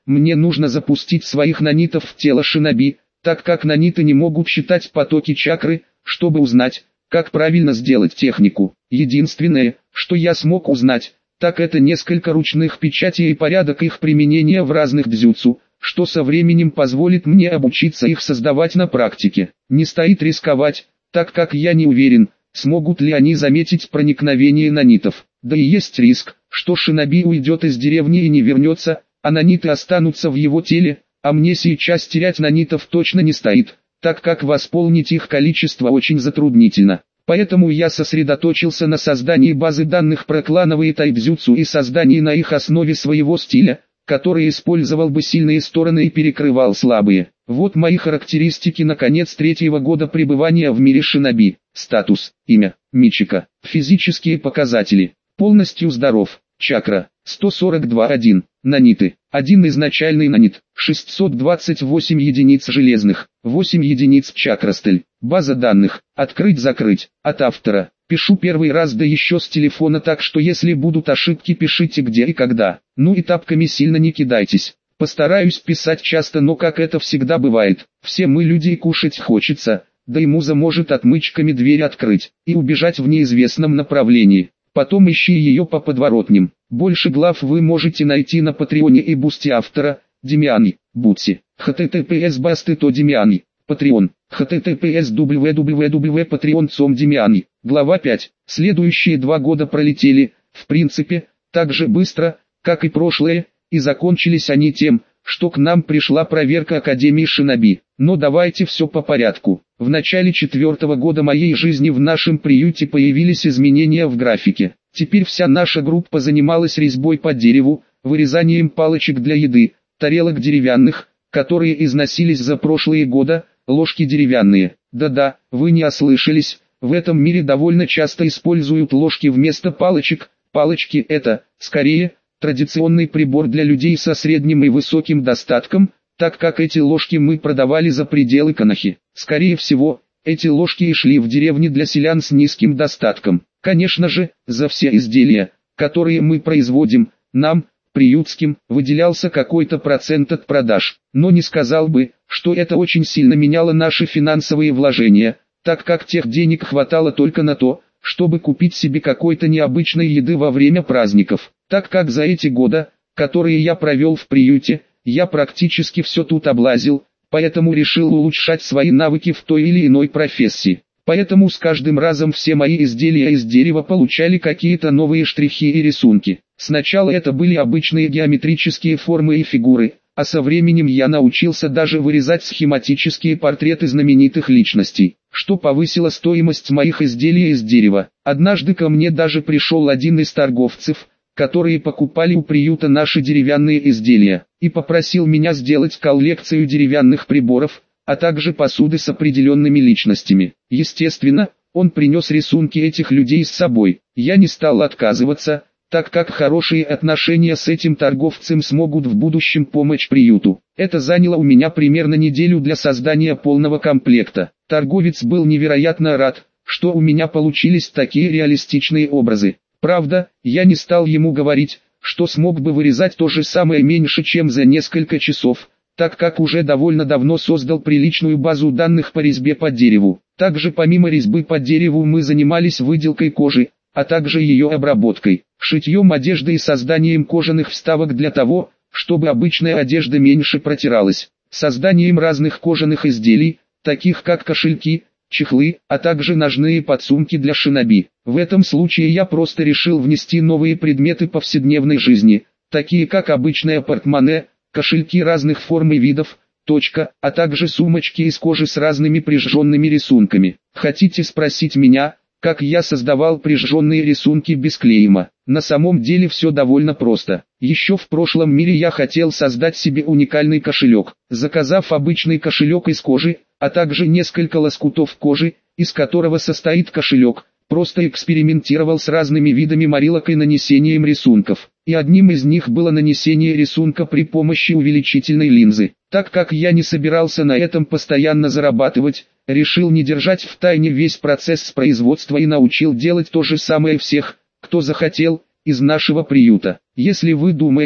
мне нужно запустить своих нанитов в тело шиноби, так как наниты не могут считать потоки чакры, чтобы узнать, как правильно сделать технику. Единственное, что я смог узнать, так это несколько ручных печатей и порядок их применения в разных дзюцу, что со временем позволит мне обучиться их создавать на практике. Не стоит рисковать, так как я не уверен, смогут ли они заметить проникновение нанитов. Да и есть риск, что шиноби уйдет из деревни и не вернется, а наниты останутся в его теле, а мне сейчас терять нанитов точно не стоит, так как восполнить их количество очень затруднительно. Поэтому я сосредоточился на создании базы данных про клановые тайбзюцу и создании на их основе своего стиля, который использовал бы сильные стороны и перекрывал слабые. Вот мои характеристики на конец третьего года пребывания в мире шиноби. Статус, имя, Мичика, физические показатели, полностью здоров, чакра, сто сорок два один, наниты, один изначальный нанит, шестьсот двадцать восемь единиц железных, восемь единиц чакрастель, база данных, открыть-закрыть, от автора. Пишу первый раз, да еще с телефона, так что если будут ошибки, пишите где и когда. Ну и тапками сильно не кидайтесь. Постараюсь писать часто, но как это всегда бывает, все мы люди и кушать хочется, да и муза может отмычками дверь открыть и убежать в неизвестном направлении. Потом ищи ее по подворотням. Больше глав вы можете найти на Патреоне и Бусти автора, Демиани, Бутси, https басты то Демиани, Patreon, https www.patreon точка com Демиани. Глава пять. Следующие два года пролетели, в принципе, так же быстро, как и прошлые, и закончились они тем, что к нам пришла проверка Академии Шиноби. Но давайте все по порядку. В начале четвертого года моей жизни в нашем приюте появились изменения в графике. Теперь вся наша группа занималась резьбой по дереву, вырезанием палочек для еды, тарелок деревянных, которые износились за прошлые года, ложки деревянные. Да-да, вы не ослышались, в этом мире довольно часто используют ложки вместо палочек. Палочки – это, скорее, традиционный прибор для людей со средним и высоким достатком, так как эти ложки мы продавали за пределы Канахи. Скорее всего, эти ложки и шли в деревни для селян с низким достатком. Конечно же, за все изделия, которые мы производим, нам, приютским, выделялся какой-то процент от продаж. Но не сказал бы, что это очень сильно меняло наши финансовые вложения, так как тех денег хватало только на то, чтобы купить себе какой-то необычной еды во время праздников. Так как за эти годы, которые я провел в приюте, я практически все тут облазил, поэтому решил улучшать свои навыки в той или иной профессии. Поэтому с каждым разом все мои изделия из дерева получали какие-то новые штрихи и рисунки. Сначала это были обычные геометрические формы и фигуры, а со временем я научился даже вырезать схематические портреты знаменитых личностей, что повысило стоимость моих изделий из дерева. Однажды ко мне даже пришел один из торговцев, которые покупали у приюта наши деревянные изделия, и попросил меня сделать коллекцию деревянных приборов, а также посуды с определенными личностями. Естественно, он принес рисунки этих людей с собой. Я не стал отказываться, так как хорошие отношения с этим торговцем смогут в будущем помочь приюту. Это заняло у меня примерно неделю для создания полного комплекта. Торговец был невероятно рад, что у меня получились такие реалистичные образы. Правда, я не стал ему говорить, что смог бы вырезать то же самое меньше чем за несколько часов, так как уже довольно давно создал приличную базу данных по резьбе по дереву. Также помимо резьбы по дереву мы занимались выделкой кожи, а также ее обработкой, шитьем одежды и созданием кожаных вставок для того, чтобы обычная одежда меньше протиралась, созданием разных кожаных изделий, таких как кошельки, чехлы, а также ножные подсумки для шиноби. В этом случае я просто решил внести новые предметы повседневной жизни, такие как обычное портмоне, кошельки разных форм и видов, точка, а также сумочки из кожи с разными прижженными рисунками. Хотите спросить меня, как я создавал прижженные рисунки без клейма? На самом деле все довольно просто. Еще в прошлом мире я хотел создать себе уникальный кошелек, заказав обычный кошелек из кожи, а также несколько лоскутов кожи, из которого состоит кошелек. Просто экспериментировал с разными видами морилок и нанесением рисунков, и одним из них было нанесение рисунка при помощи увеличительной линзы. Так как я не собирался на этом постоянно зарабатывать, решил не держать в тайне весь процесс производства и научил делать то же самое всех, кто захотел, из нашего приюта. Если вы думаете,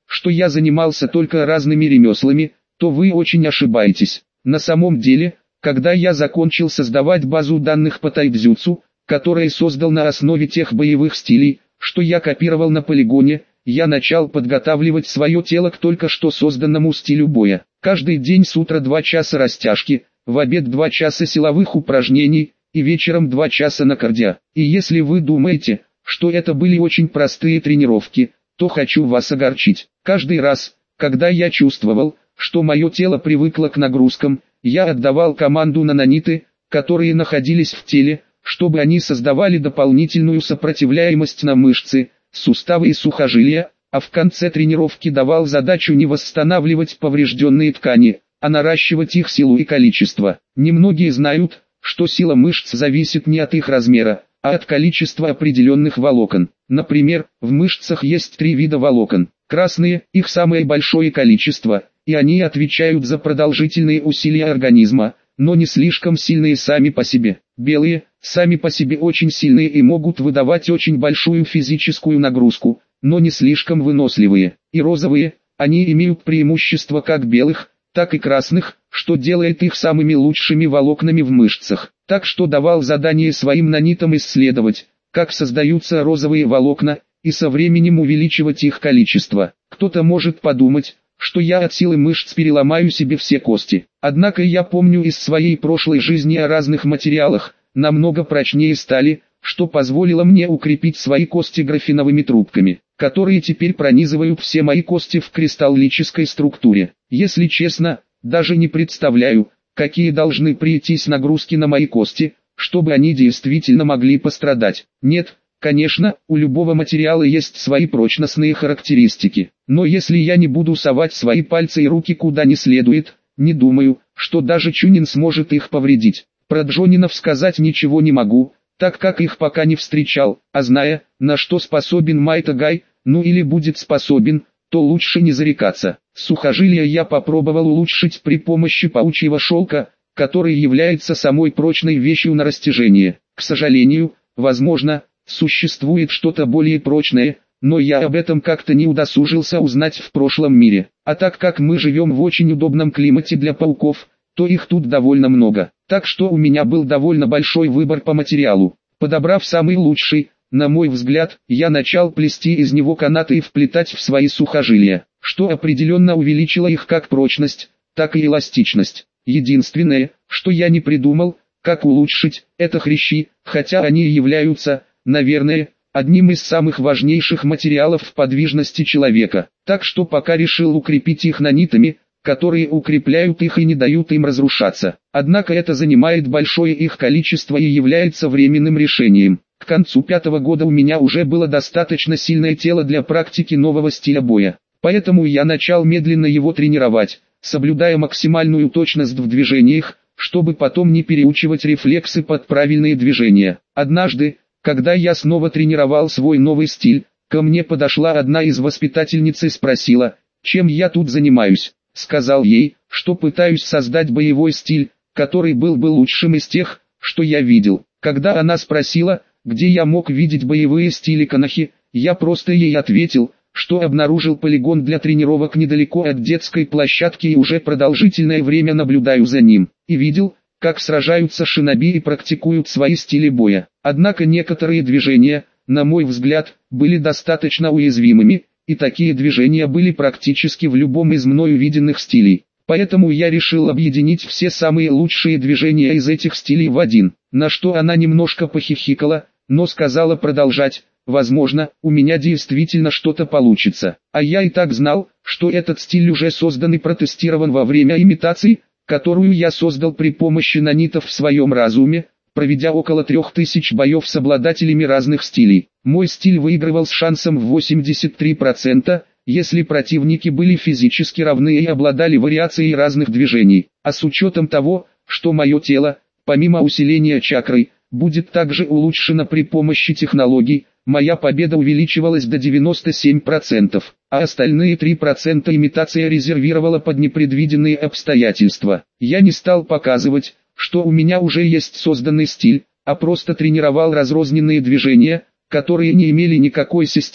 что я занимался только разными ремеслами, то вы очень ошибаетесь. На самом деле, когда я закончил создавать базу данных по тайцзюцу, которую создал на основе тех боевых стилей, что я копировал на полигоне, я начал подготавливать свое тело к только что созданному стилю боя. Каждый день с утра два часа растяжки, в обед два часа силовых упражнений и вечером два часа на кардио. И если вы думаете, что это были очень простые тренировки, то хочу вас огорчить. Каждый раз, когда я чувствовал, что мое тело привыкло к нагрузкам, я отдавал команду на наниты, которые находились в теле, чтобы они создавали дополнительную сопротивляемость на мышцы, суставы и сухожилия, а в конце тренировки давал задачу не восстанавливать поврежденные ткани, а наращивать их силу и количество. Немногие знают, что сила мышц зависит не от их размера, а от количества определенных волокон. Например, в мышцах есть три вида волокон. Красные – их самое большое количество, и они отвечают за продолжительные усилия организма, но не слишком сильные сами по себе. Белые – сами по себе очень сильные и могут выдавать очень большую физическую нагрузку, но не слишком выносливые. И розовые – они имеют преимущество как белых, так и красных, что делает их самыми лучшими волокнами в мышцах. Так что давал задание своим нанитам исследовать, как создаются розовые волокна, и со временем увеличивать их количество. Кто-то может подумать, что я от силы мышц переломаю себе все кости. Однако я помню из своей прошлой жизни о разных материалах, намного прочнее стали, что позволило мне укрепить свои кости графиновыми трубками, которые теперь пронизывают все мои кости в кристаллической структуре. Если честно, даже не представляю, какие должны прийтись нагрузки на мои кости, чтобы они действительно могли пострадать. Нет, конечно, у любого материала есть свои прочностные характеристики, но если я не буду совать свои пальцы и руки куда не следует, не думаю, что даже Чунин сможет их повредить. Про джонинов сказать ничего не могу, так как их пока не встречал, а зная, на что способен Майта Гай, ну или будет способен, то лучше не зарекаться. Сухожилия я попробовал улучшить при помощи паучьего шелка, который является самой прочной вещью на растяжение. К сожалению, возможно, существует что-то более прочное, но я об этом как-то не удосужился узнать в прошлом мире. А так как мы живем в очень удобном климате для пауков, то их тут довольно много. Так что у меня был довольно большой выбор по материалу. Подобрав самый лучший, на мой взгляд, я начал плести из него канаты и вплетать в свои сухожилия, что определенно увеличило их как прочность, так и эластичность. Единственное, что я не придумал, как улучшить, это хрящи, хотя они и являются, наверное, одним из самых важнейших материалов в подвижности человека. Так что пока решил укрепить их нанитами, которые укрепляют их и не дают им разрушаться. Однако это занимает большое их количество и является временным решением. К концу пятого года у меня уже было достаточно сильное тело для практики нового стиля боя. Поэтому я начал медленно его тренировать, соблюдая максимальную точность в движениях, чтобы потом не переучивать рефлексы под правильные движения. Однажды, когда я снова тренировал свой новый стиль, ко мне подошла одна из воспитательниц и спросила, чем я тут занимаюсь. Сказал ей, что пытаюсь создать боевой стиль, который был бы лучшим из тех, что я видел. Когда она спросила, где я мог видеть боевые стили канохи, я просто ей ответил, что обнаружил полигон для тренировок недалеко от детской площадки и уже продолжительное время наблюдаю за ним, и видел, как сражаются шиноби и практикуют свои стили боя. Однако некоторые движения, на мой взгляд, были достаточно уязвимыми, и такие движения были практически в любом из мною виденных стилей. Поэтому я решил объединить все самые лучшие движения из этих стилей в один, на что она немножко похихикала, но сказала продолжать. Возможно, у меня действительно что-то получится. А я и так знал, что этот стиль уже создан и протестирован во время имитации, которую я создал при помощи нанитов в своем разуме, проведя около трех тысяч боев с обладателями разных стилей. Мой стиль выигрывал с шансом в восемьдесят три процента, если противники были физически равны и обладали вариацией разных движений. А с учетом того, что мое тело, помимо усиления чакры, будет также улучшено при помощи технологий, моя победа увеличивалась до девяноста семи процентов, а остальные три процента имитация резервировала под непредвиденные обстоятельства. Я не стал показывать, что у меня уже есть созданный стиль, а просто тренировал разрозненные движения, которые не имели никакой системы.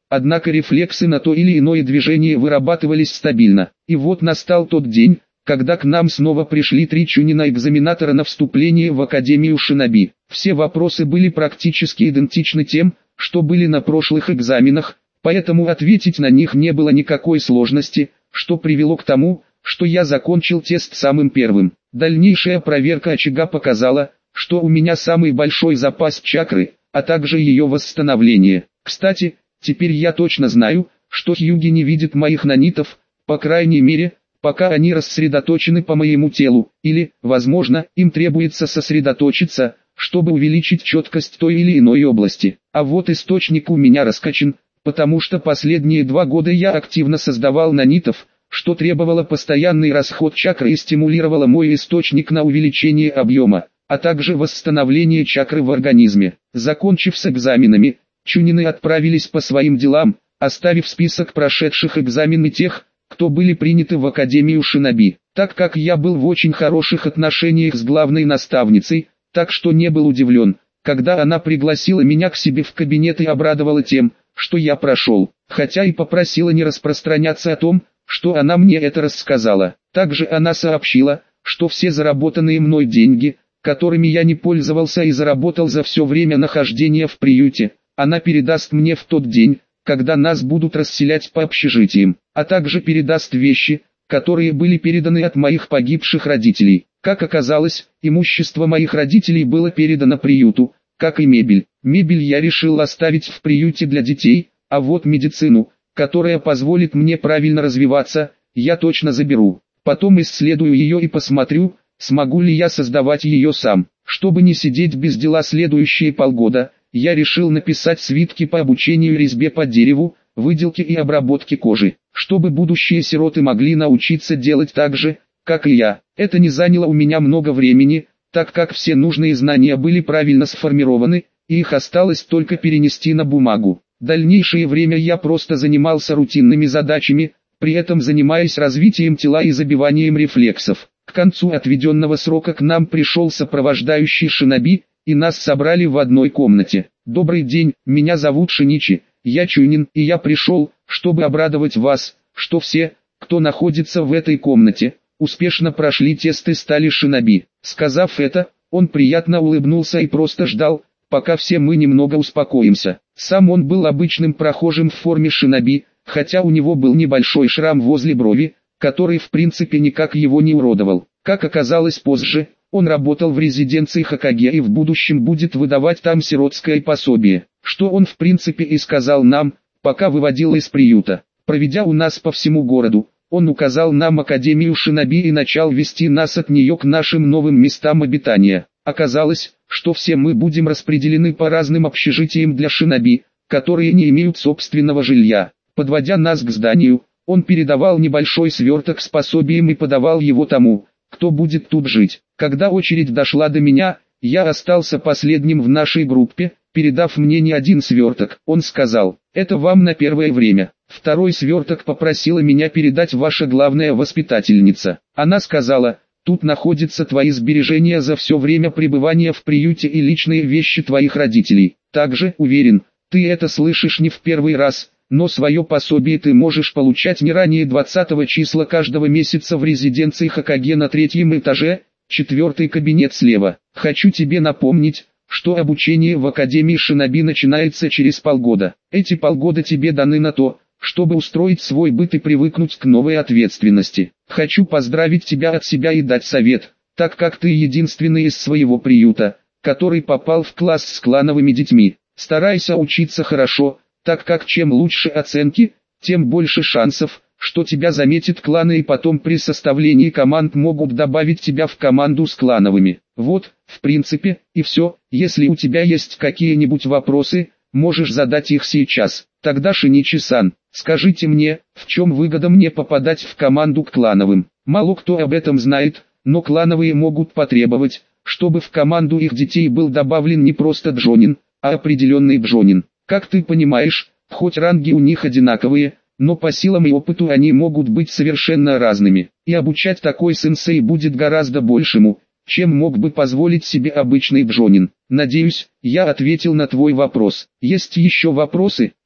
однако рефлексы на то или иное движение вырабатывались стабильно. И вот настал тот день, когда к нам снова пришли три чунина-экзаменатора на вступление в Академию Шиноби. Все вопросы были практически идентичны тем, что были на прошлых экзаменах, поэтому ответить на них не было никакой сложности, что привело к тому, что я закончил тест самым первым. Дальнейшая проверка очага показала, что у меня самый большой запас чакры, а также ее восстановление. Кстати, теперь я точно знаю, что Хьюги не видит моих нанитов, по крайней мере, пока они рассредоточены по моему телу, или, возможно, им требуется сосредоточиться, чтобы увеличить четкость той или иной области. А вот источник у меня раскачан, потому что последние два года я активно создавал нанитов, что требовало постоянный расход чакры и стимулировало мой источник на увеличение объема, а также восстановление чакры в организме. Закончив с экзаменами, чунины отправились по своим делам, оставив список прошедших экзамены тех, кто были приняты в Академию Шиноби. Так как я был в очень хороших отношениях с главной наставницей, так что не был удивлен, когда она пригласила меня к себе в кабинет и обрадовала тем, что я прошел, хотя и попросила не распространяться о том, что она мне это рассказала. Также она сообщила, что все заработанные мной деньги, которыми я не пользовался и заработал за все время нахождения в приюте, она передаст мне в тот день, когда нас будут расселять по общежитиям, а также передаст вещи, которые были переданы от моих погибших родителей. Как оказалось, имущество моих родителей было передано приюту, как и мебель. Мебель я решил оставить в приюте для детей, а вот медицину, которая позволит мне правильно развиваться, я точно заберу. Потом исследую ее и посмотрю, смогу ли я создавать ее сам. Чтобы не сидеть без дела следующие полгода, я решил написать свитки по обучению резьбе по дереву, выделке и обработке кожи, чтобы будущие сироты могли научиться делать так же, как и я. Это не заняло у меня много времени, так как все нужные знания были правильно сформированы, и их осталось только перенести на бумагу. Дальнейшее время я просто занимался рутинными задачами, при этом занимаясь развитием тела и забиванием рефлексов. К концу отведенного срока к нам пришел сопровождающий шиноби, и нас собрали в одной комнате. «Добрый день, меня зовут Шиничи, я чунин, и я пришел, чтобы обрадовать вас, что все, кто находится в этой комнате, успешно прошли тест и стали шиноби». Сказав это, он приятно улыбнулся и просто ждал, пока все мы немного успокоимся. Сам он был обычным прохожим в форме шиноби, хотя у него был небольшой шрам возле брови, который в принципе никак его не уродовал. Как оказалось позже, он работал в резиденции Хокаге и в будущем будет выдавать там сиротское пособие, что он в принципе и сказал нам, пока выводил из приюта. Проведя у нас по всему городу, он указал нам Академию Шиноби и начал вести нас от нее к нашим новым местам обитания. Оказалось, что все мы будем распределены по разным общежитиям для шиноби, которые не имеют собственного жилья. Подводя нас к зданию, он передавал небольшой сверток с пособием и подавал его тому, кто будет тут жить. Когда очередь дошла до меня, я остался последним в нашей группе, передав мне не один сверток. Он сказал: «Это вам на первое время». Второй сверток попросила меня передать ваша главная воспитательница. Она сказала: «Тут находятся твои сбережения за все время пребывания в приюте и личные вещи твоих родителей. Также, уверен, ты это слышишь не в первый раз, но свое пособие ты можешь получать не ранее двадцатого числа каждого месяца в резиденции Хокаге на третьем этаже, четвертый кабинет слева. Хочу тебе напомнить, что обучение в Академии Шиноби начинается через полгода. Эти полгода тебе даны на то, чтобы устроить свой быт и привыкнуть к новой ответственности. Хочу поздравить тебя от себя и дать совет, так как ты единственный из своего приюта, который попал в класс с клановыми детьми. Старайся учиться хорошо, так как чем лучше оценки, тем больше шансов, что тебя заметят кланы и потом при составлении команд могут добавить тебя в команду с клановыми. Вот, в принципе, и все. Если у тебя есть какие-нибудь вопросы, можешь задать их сейчас. Тогда Шиничи-сан, скажите мне, в чем выгода мне попадать в команду к клановым? Мало кто об этом знает, но клановые могут потребовать, чтобы в команду их детей был добавлен не просто джонин, а определенный бджонин. Как ты понимаешь, хоть ранги у них одинаковые, но по силам и опыту они могут быть совершенно разными. И обучать такой сенсей будет гораздо большему, чем мог бы позволить себе обычный бджонин. Надеюсь, я ответил на твой вопрос. Есть еще вопросы? Да,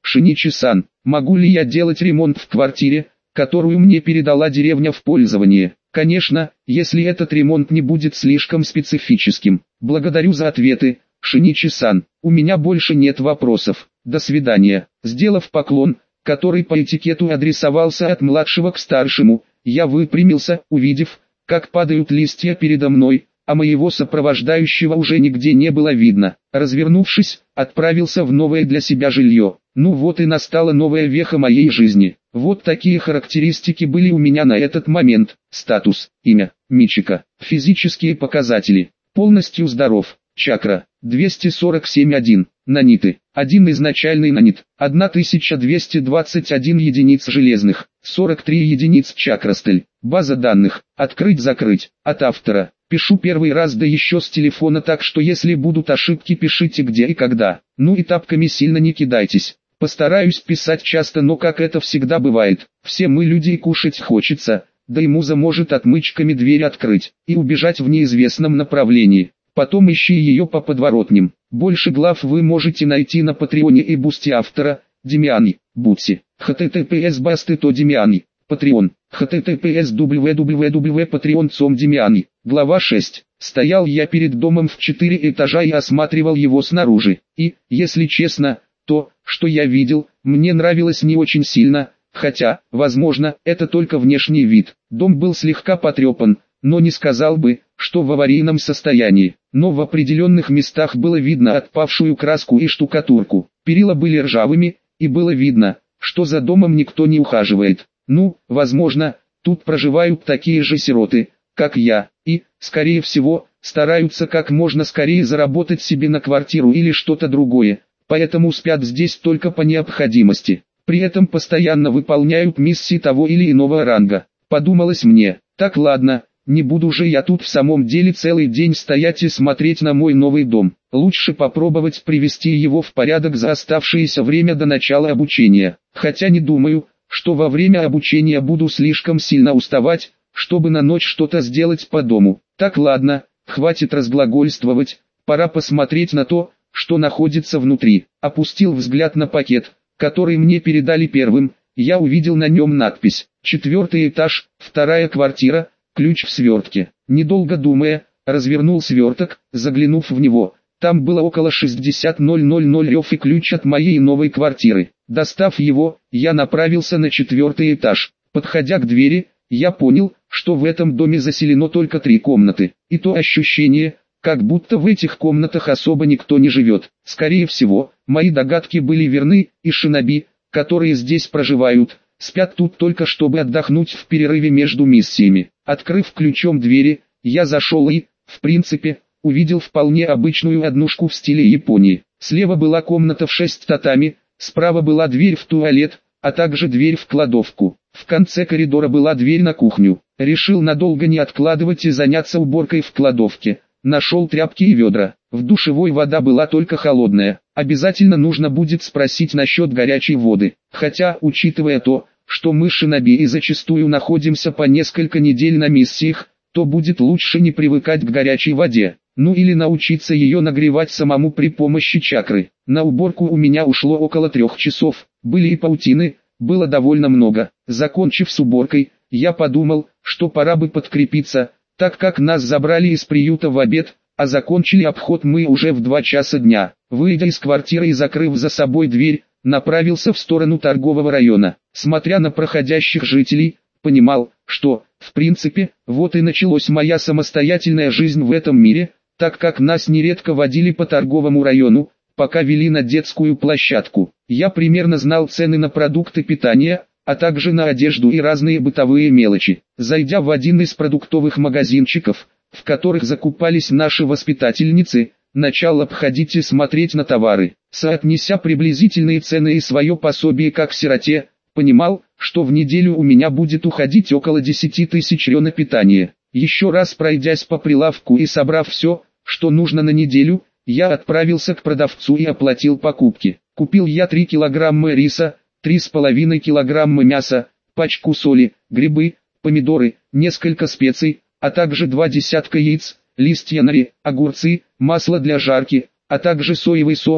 Шиничи-сан, могу ли я делать ремонт в квартире, которую мне передала деревня в пользование? Конечно, если этот ремонт не будет слишком специфическим. Благодарю за ответы, Шиничи-сан. У меня больше нет вопросов. До свидания. Сделав поклон, который по этикету адресовался от младшего к старшему, я выпрямился, увидев, как падают листья передо мной, а моего сопровождающего уже нигде не было видно. Развернувшись, отправился в новое для себя жилье. Ну вот и настала новая веха моей жизни. Вот такие характеристики были у меня на этот момент. Статус, имя, Мичика, физические показатели, полностью здоров, чакра, двести сорок семь один, наниты, один изначальный нанит, тысяча двести двадцать один единиц железных, сорок три единиц чакрастель, база данных, открыть-закрыть, от автора. Пишу первый раз, да еще с телефона, так что если будут ошибки, пишите где и когда. Ну и тапками сильно не кидайтесь. Постараюсь писать часто, но как это всегда бывает, все мы люди и кушать хочется, да и муза может отмычками дверь открыть и убежать в неизвестном направлении. Потом ищи ее по подворотням. Больше глав вы можете найти на Патреоне и Бусти автора, Демиани, Бутси, https басты то Демиани, Patreon, https www.patreon точка com Демиани. Глава шесть. Стоял я перед домом в четыре этажа и осматривал его снаружи, и, если честно, то, что я видел, мне нравилось не очень сильно, хотя, возможно, это только внешний вид. Дом был слегка потрепан, но не сказал бы, что в аварийном состоянии. Но в определенных местах было видно отпавшую краску и штукатурку. Перила были ржавыми, и было видно, что за домом никто не ухаживает. Ну, возможно, тут проживают такие же сироты, как я, и, скорее всего, стараются как можно скорее заработать себе на квартиру или что-то другое. Поэтому спят здесь только по необходимости. При этом постоянно выполняют миссии того или иного ранга. Подумалось мне, так ладно, не буду же я тут в самом деле целый день стоять и смотреть на мой новый дом. Лучше попробовать привести его в порядок за оставшееся время до начала обучения. Хотя не думаю, что во время обучения буду слишком сильно уставать, чтобы на ночь что-то сделать по дому. Так ладно, хватит разглагольствовать, пора посмотреть на то, что находится внутри. Опустил взгляд на пакет, который мне передали первым, я увидел на нем надпись «Четвертый этаж, вторая квартира, ключ в свертке». Недолго думая, развернул сверток, заглянув в него. Там было около шестьдесят тысяч рёв и ключ от моей новой квартиры. Достав его, я направился на четвертый этаж. Подходя к двери, я понял, что в этом доме заселено только три комнаты. И то ощущение, как будто в этих комнатах особо никто не живет. Скорее всего, мои догадки были верны, и шиноби, которые здесь проживают, спят тут только чтобы отдохнуть в перерыве между миссиями. Открыв ключом двери, я зашел и, в принципе, увидел вполне обычную однушку в стиле Японии. Слева была комната в шесть татами, справа была дверь в туалет, а также дверь в кладовку. В конце коридора была дверь на кухню. Решил надолго не откладывать и заняться уборкой в кладовке. Нашел тряпки и ведра. В душевой вода была только холодная. Обязательно нужно будет спросить насчет горячей воды. Хотя, учитывая то, что мы шиноби и зачастую находимся по несколько недель на миссиях, то будет лучше не привыкать к горячей воде. Ну или научиться ее нагревать самому при помощи чакры. На уборку у меня ушло около трех часов. Были и паутины, было довольно много. Закончив с уборкой, я подумал, что пора бы подкрепиться, так как нас забрали из приюта в обед, а закончили обход мы уже в два часа дня. Выйдя из квартиры и закрыв за собой дверь, направился в сторону торгового района. Смотря на проходящих жителей, понимал, что, в принципе, вот и началась моя самостоятельная жизнь в этом мире, так как нас нередко водили по торговому району, пока вели на детскую площадку. Я примерно знал цены на продукты питания, а также на одежду и разные бытовые мелочи. Зайдя в один из продуктовых магазинчиков, в которых закупались наши воспитательницы, начал обходить и смотреть на товары. Соотнеся приблизительные цены и свое пособие как сироте, понимал, что в неделю у меня будет уходить около десяти тысяч рё на питание. Еще раз пройдясь по прилавку и собрав все, что нужно на неделю, я отправился к продавцу и оплатил покупки. Купил я три килограмма риса, три с половиной килограмма мяса, пачку соли, грибы, помидоры, несколько специй, а также два десятка яиц, листья нори, огурцы, масло для жарки, а также соевый соус,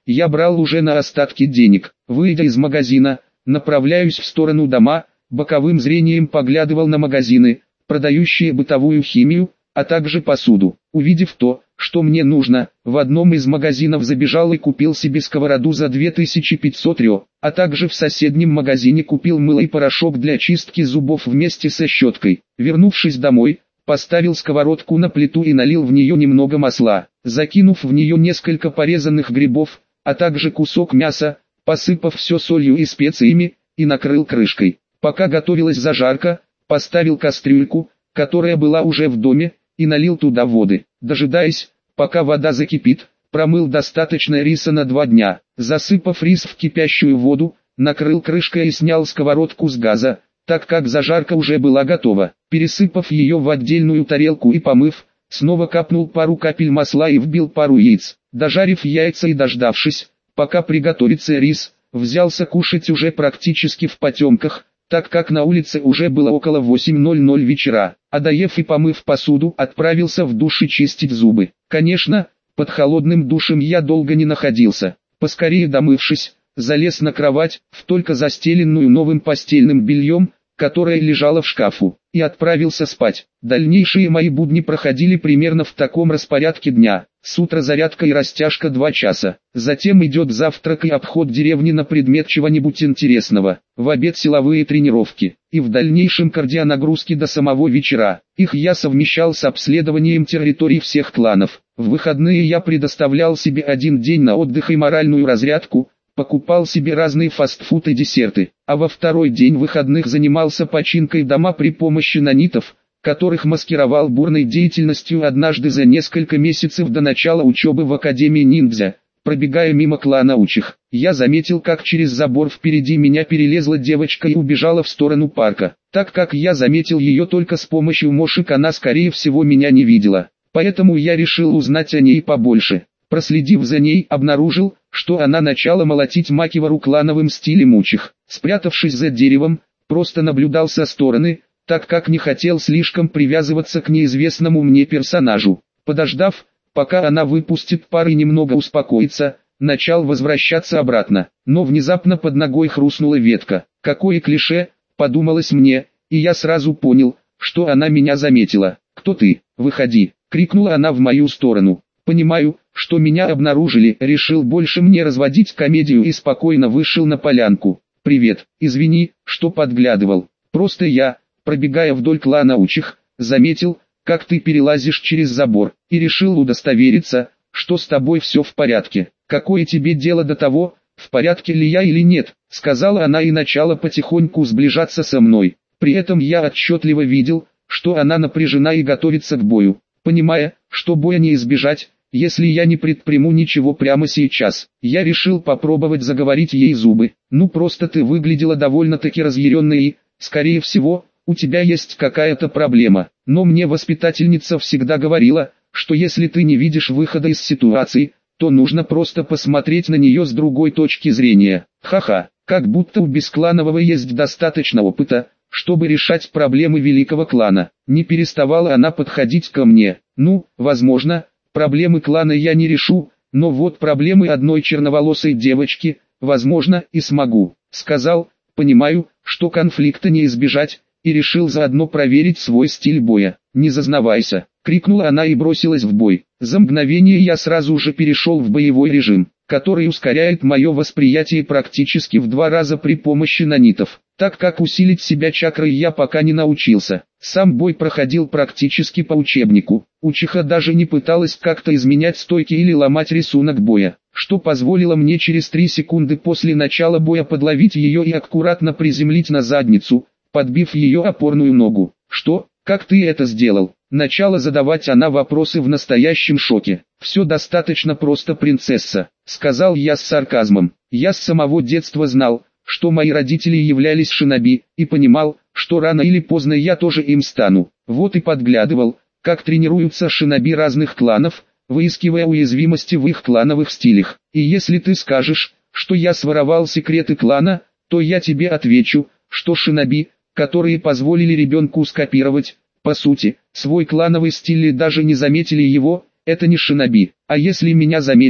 я брал уже на остатки денег. Выйдя из магазина, направляюсь в сторону дома, боковым зрением поглядывал на магазины, продающие бытовую химию, а также посуду. Увидев то, что мне нужно, в одном из магазинов забежал и купил себе сковороду за две тысячи пятьсот рё, а также в соседнем магазине купил мыло и порошок для чистки зубов вместе со щеткой. Вернувшись домой, поставил сковородку на плиту и налил в нее немного масла, закинув в нее несколько порезанных грибов, а также кусок мяса, посыпав все солью и специями, и накрыл крышкой. Пока готовилась зажарка, поставил кастрюльку, которая была уже в доме, и налил туда воды. Дожидаясь, пока вода закипит, промыл достаточно риса на два дня. Засыпав рис в кипящую воду, накрыл крышкой и снял сковородку с газа, так как зажарка уже была готова. Пересыпав ее в отдельную тарелку и помыв, снова капнул пару капель масла и вбил пару яиц. Дожарив яйца и дождавшись, пока приготовится рис, взялся кушать уже практически в потемках, так как на улице уже было около восьми ноль-ноль вечера. А доев и помыв посуду, отправился в душ и чистить зубы. Конечно, под холодным душем я долго не находился. Поскорее домывшись, залез на кровать, в только застеленную новым постельным бельем, которое лежало в шкафу, и отправился спать. Дальнейшие мои будни проходили примерно в таком распорядке дня. С утра зарядка и растяжка два часа. Затем идет завтрак и обход деревни на предмет чего-нибудь интересного. В обед силовые тренировки. И в дальнейшем кардионагрузки до самого вечера. Их я совмещал с обследованием территорий всех кланов. В выходные я предоставлял себе один день на отдых и моральную разрядку. Покупал себе разные фастфуд и десерты, а во второй день выходных занимался починкой дома при помощи нанитов, которых маскировал бурной деятельностью однажды за несколько месяцев до начала учебы в Академии ниндзя. Пробегая мимо клана Учих, я заметил, как через забор впереди меня перелезла девочка и убежала в сторону парка. Так как я заметил ее только с помощью мошек, она скорее всего меня не видела, поэтому я решил узнать о ней побольше. Проследив за ней, обнаружил, что она начала молотить макивару клановым стилем Учих. Спрятавшись за деревом, просто наблюдал со стороны, так как не хотел слишком привязываться к неизвестному мне персонажу. Подождав, пока она выпустит пар и немного успокоится, начал возвращаться обратно. Но внезапно под ногой хрустнула ветка. Какое клише, подумалось мне, и я сразу понял, что она меня заметила. «Кто ты? Выходи!» — крикнула она в мою сторону. Понимаю, что меня обнаружили, решил больше мне разводить комедию и спокойно вышел на полянку. «Привет, извини, что подглядывал. Просто я, пробегая вдоль клана Учих, заметил, как ты перелазишь через забор, и решил удостовериться, что с тобой все в порядке. Какое тебе дело до того, в порядке ли я или нет?» — сказала она и начала потихоньку сближаться со мной. При этом я отчетливо видел, что она напряжена и готовится к бою. Понимая, что боя не избежать, если я не предприму ничего прямо сейчас, я решил попробовать заговорить ей зубы. «Ну просто ты выглядела довольно-таки разъяренной и, скорее всего, у тебя есть какая-то проблема. Но мне воспитательница всегда говорила, что если ты не видишь выхода из ситуации, то нужно просто посмотреть на нее с другой точки зрения. Ха-ха, как будто у бескланового есть достаточно опыта, чтобы решать проблемы великого клана». Не переставала она подходить ко мне. «Ну, возможно, проблемы клана я не решу, но вот проблемы одной черноволосой девочки, возможно, и смогу», — сказал. «Понимаю, что конфликта не избежать, и решил заодно проверить свой стиль боя». «Не зазнавайся», — крикнула она и бросилась в бой. За мгновение я сразу же перешел в боевой режим, который ускоряет мое восприятие практически в два раза при помощи нанитов, так как усилить себя чакрой я пока не научился. Сам бой проходил практически по учебнику. Учиха даже не пыталась как-то изменять стойки или ломать рисунок боя, что позволило мне через три секунды после начала боя подловить ее и аккуратно приземлить на задницу, подбив ее опорную ногу. «Что? Как ты это сделал?» Начала задавать она вопросы в настоящем шоке. «Все достаточно просто, принцесса», — сказал я с сарказмом. «Я с самого детства знал, что мои родители являлись шиноби, и понимал, что рано или поздно я тоже им стану. Вот и подглядывал, как тренируются шиноби разных кланов, выискивая уязвимости в их клановых стилях. И если ты скажешь, что я своровал секреты клана, то я тебе отвечу, что шиноби, которые позволили ребенку скопировать, по сути, свой клановый стиль и даже не заметили его, это не шиноби. А если меня заметили,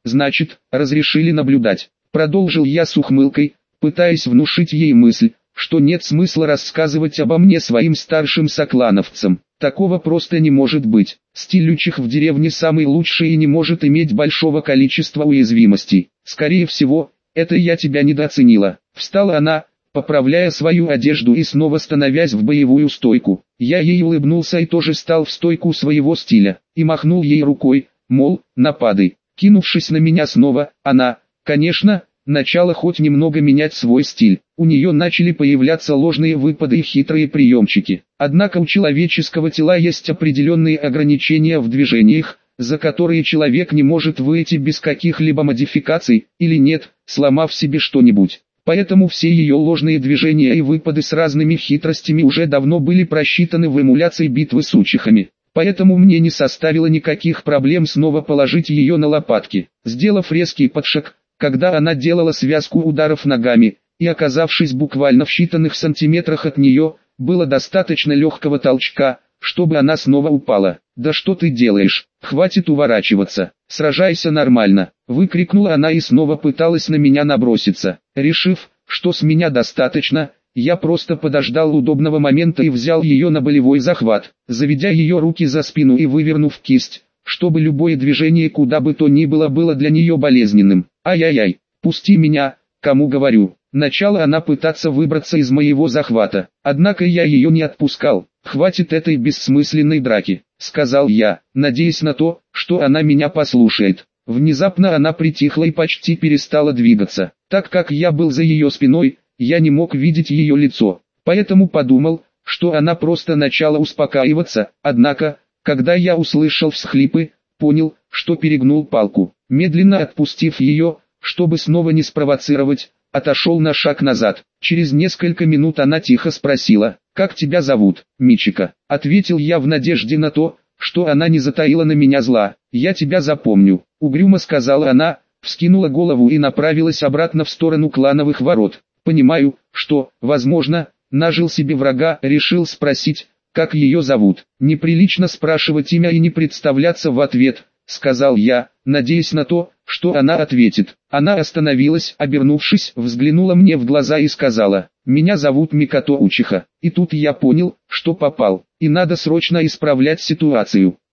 значит, разрешили наблюдать. Продолжил я с ухмылкой, пытаясь внушить ей мысль, что нет смысла рассказывать обо мне своим старшим соклановцам. Такого просто не может быть. Стиль Учих в деревне самый лучший и не может иметь большого количества уязвимостей. Скорее всего, это я тебя недооценила. Встала она, поправляя свою одежду и снова становясь в боевую стойку. Я ей улыбнулся и тоже стал в стойку своего стиля, и махнул ей рукой, мол, нападай. Кинувшись на меня снова, она, конечно, начала хоть немного менять свой стиль. У нее начали появляться ложные выпады и хитрые приемчики. Однако у человеческого тела есть определенные ограничения в движениях, за которые человек не может выйти без каких-либо модификаций, или нет, сломав себе что-нибудь. Поэтому все ее ложные движения и выпады с разными хитростями уже давно были просчитаны в эмуляции битвы с учихами. Поэтому мне не составило никаких проблем снова положить ее на лопатки. Сделав резкий подшаг, когда она делала связку ударов ногами, и оказавшись буквально в считанных сантиметрах от нее, было достаточно легкого толчка, чтобы она снова упала. «Да что ты делаешь? Хватит уворачиваться, сражайся нормально!» Выкрикнула она и снова пыталась на меня наброситься. Решив, что с меня достаточно, я просто подождал удобного момента и взял ее на болевой захват, заведя ее руки за спину и вывернув кисть, чтобы любое движение куда бы то ни было было для нее болезненным. «Ай-яй-яй, пусти меня, кому говорю!» Начала она пытаться выбраться из моего захвата, однако я ее не отпускал. «Хватит этой бессмысленной драки», — сказал я, надеясь на то, что она меня послушает. Внезапно она притихла и почти перестала двигаться. Так как я был за ее спиной, я не мог видеть ее лицо, поэтому подумал, что она просто начала успокаиваться, однако, когда я услышал всхлипы, понял, что перегнул палку. Медленно отпустив ее, чтобы снова не спровоцировать, отошел на шаг назад. Через несколько минут она тихо спросила: «Как тебя зовут, Мичика?» Ответил я в надежде на то, что она не затаила на меня зла. «Я тебя запомню», — угрюмо сказала она, вскинула голову и направилась обратно в сторону клановых ворот. «Понимаю, что, возможно, нажил себе врага», — решил спросить, как ее зовут. «Неприлично спрашивать имя и не представляться в ответ», — сказал я, надеясь на то, что она ответит. Она остановилась, обернувшись, взглянула мне в глаза и сказала: «Меня зовут Микото Учиха». И тут я понял, что попал, и надо срочно исправлять ситуацию.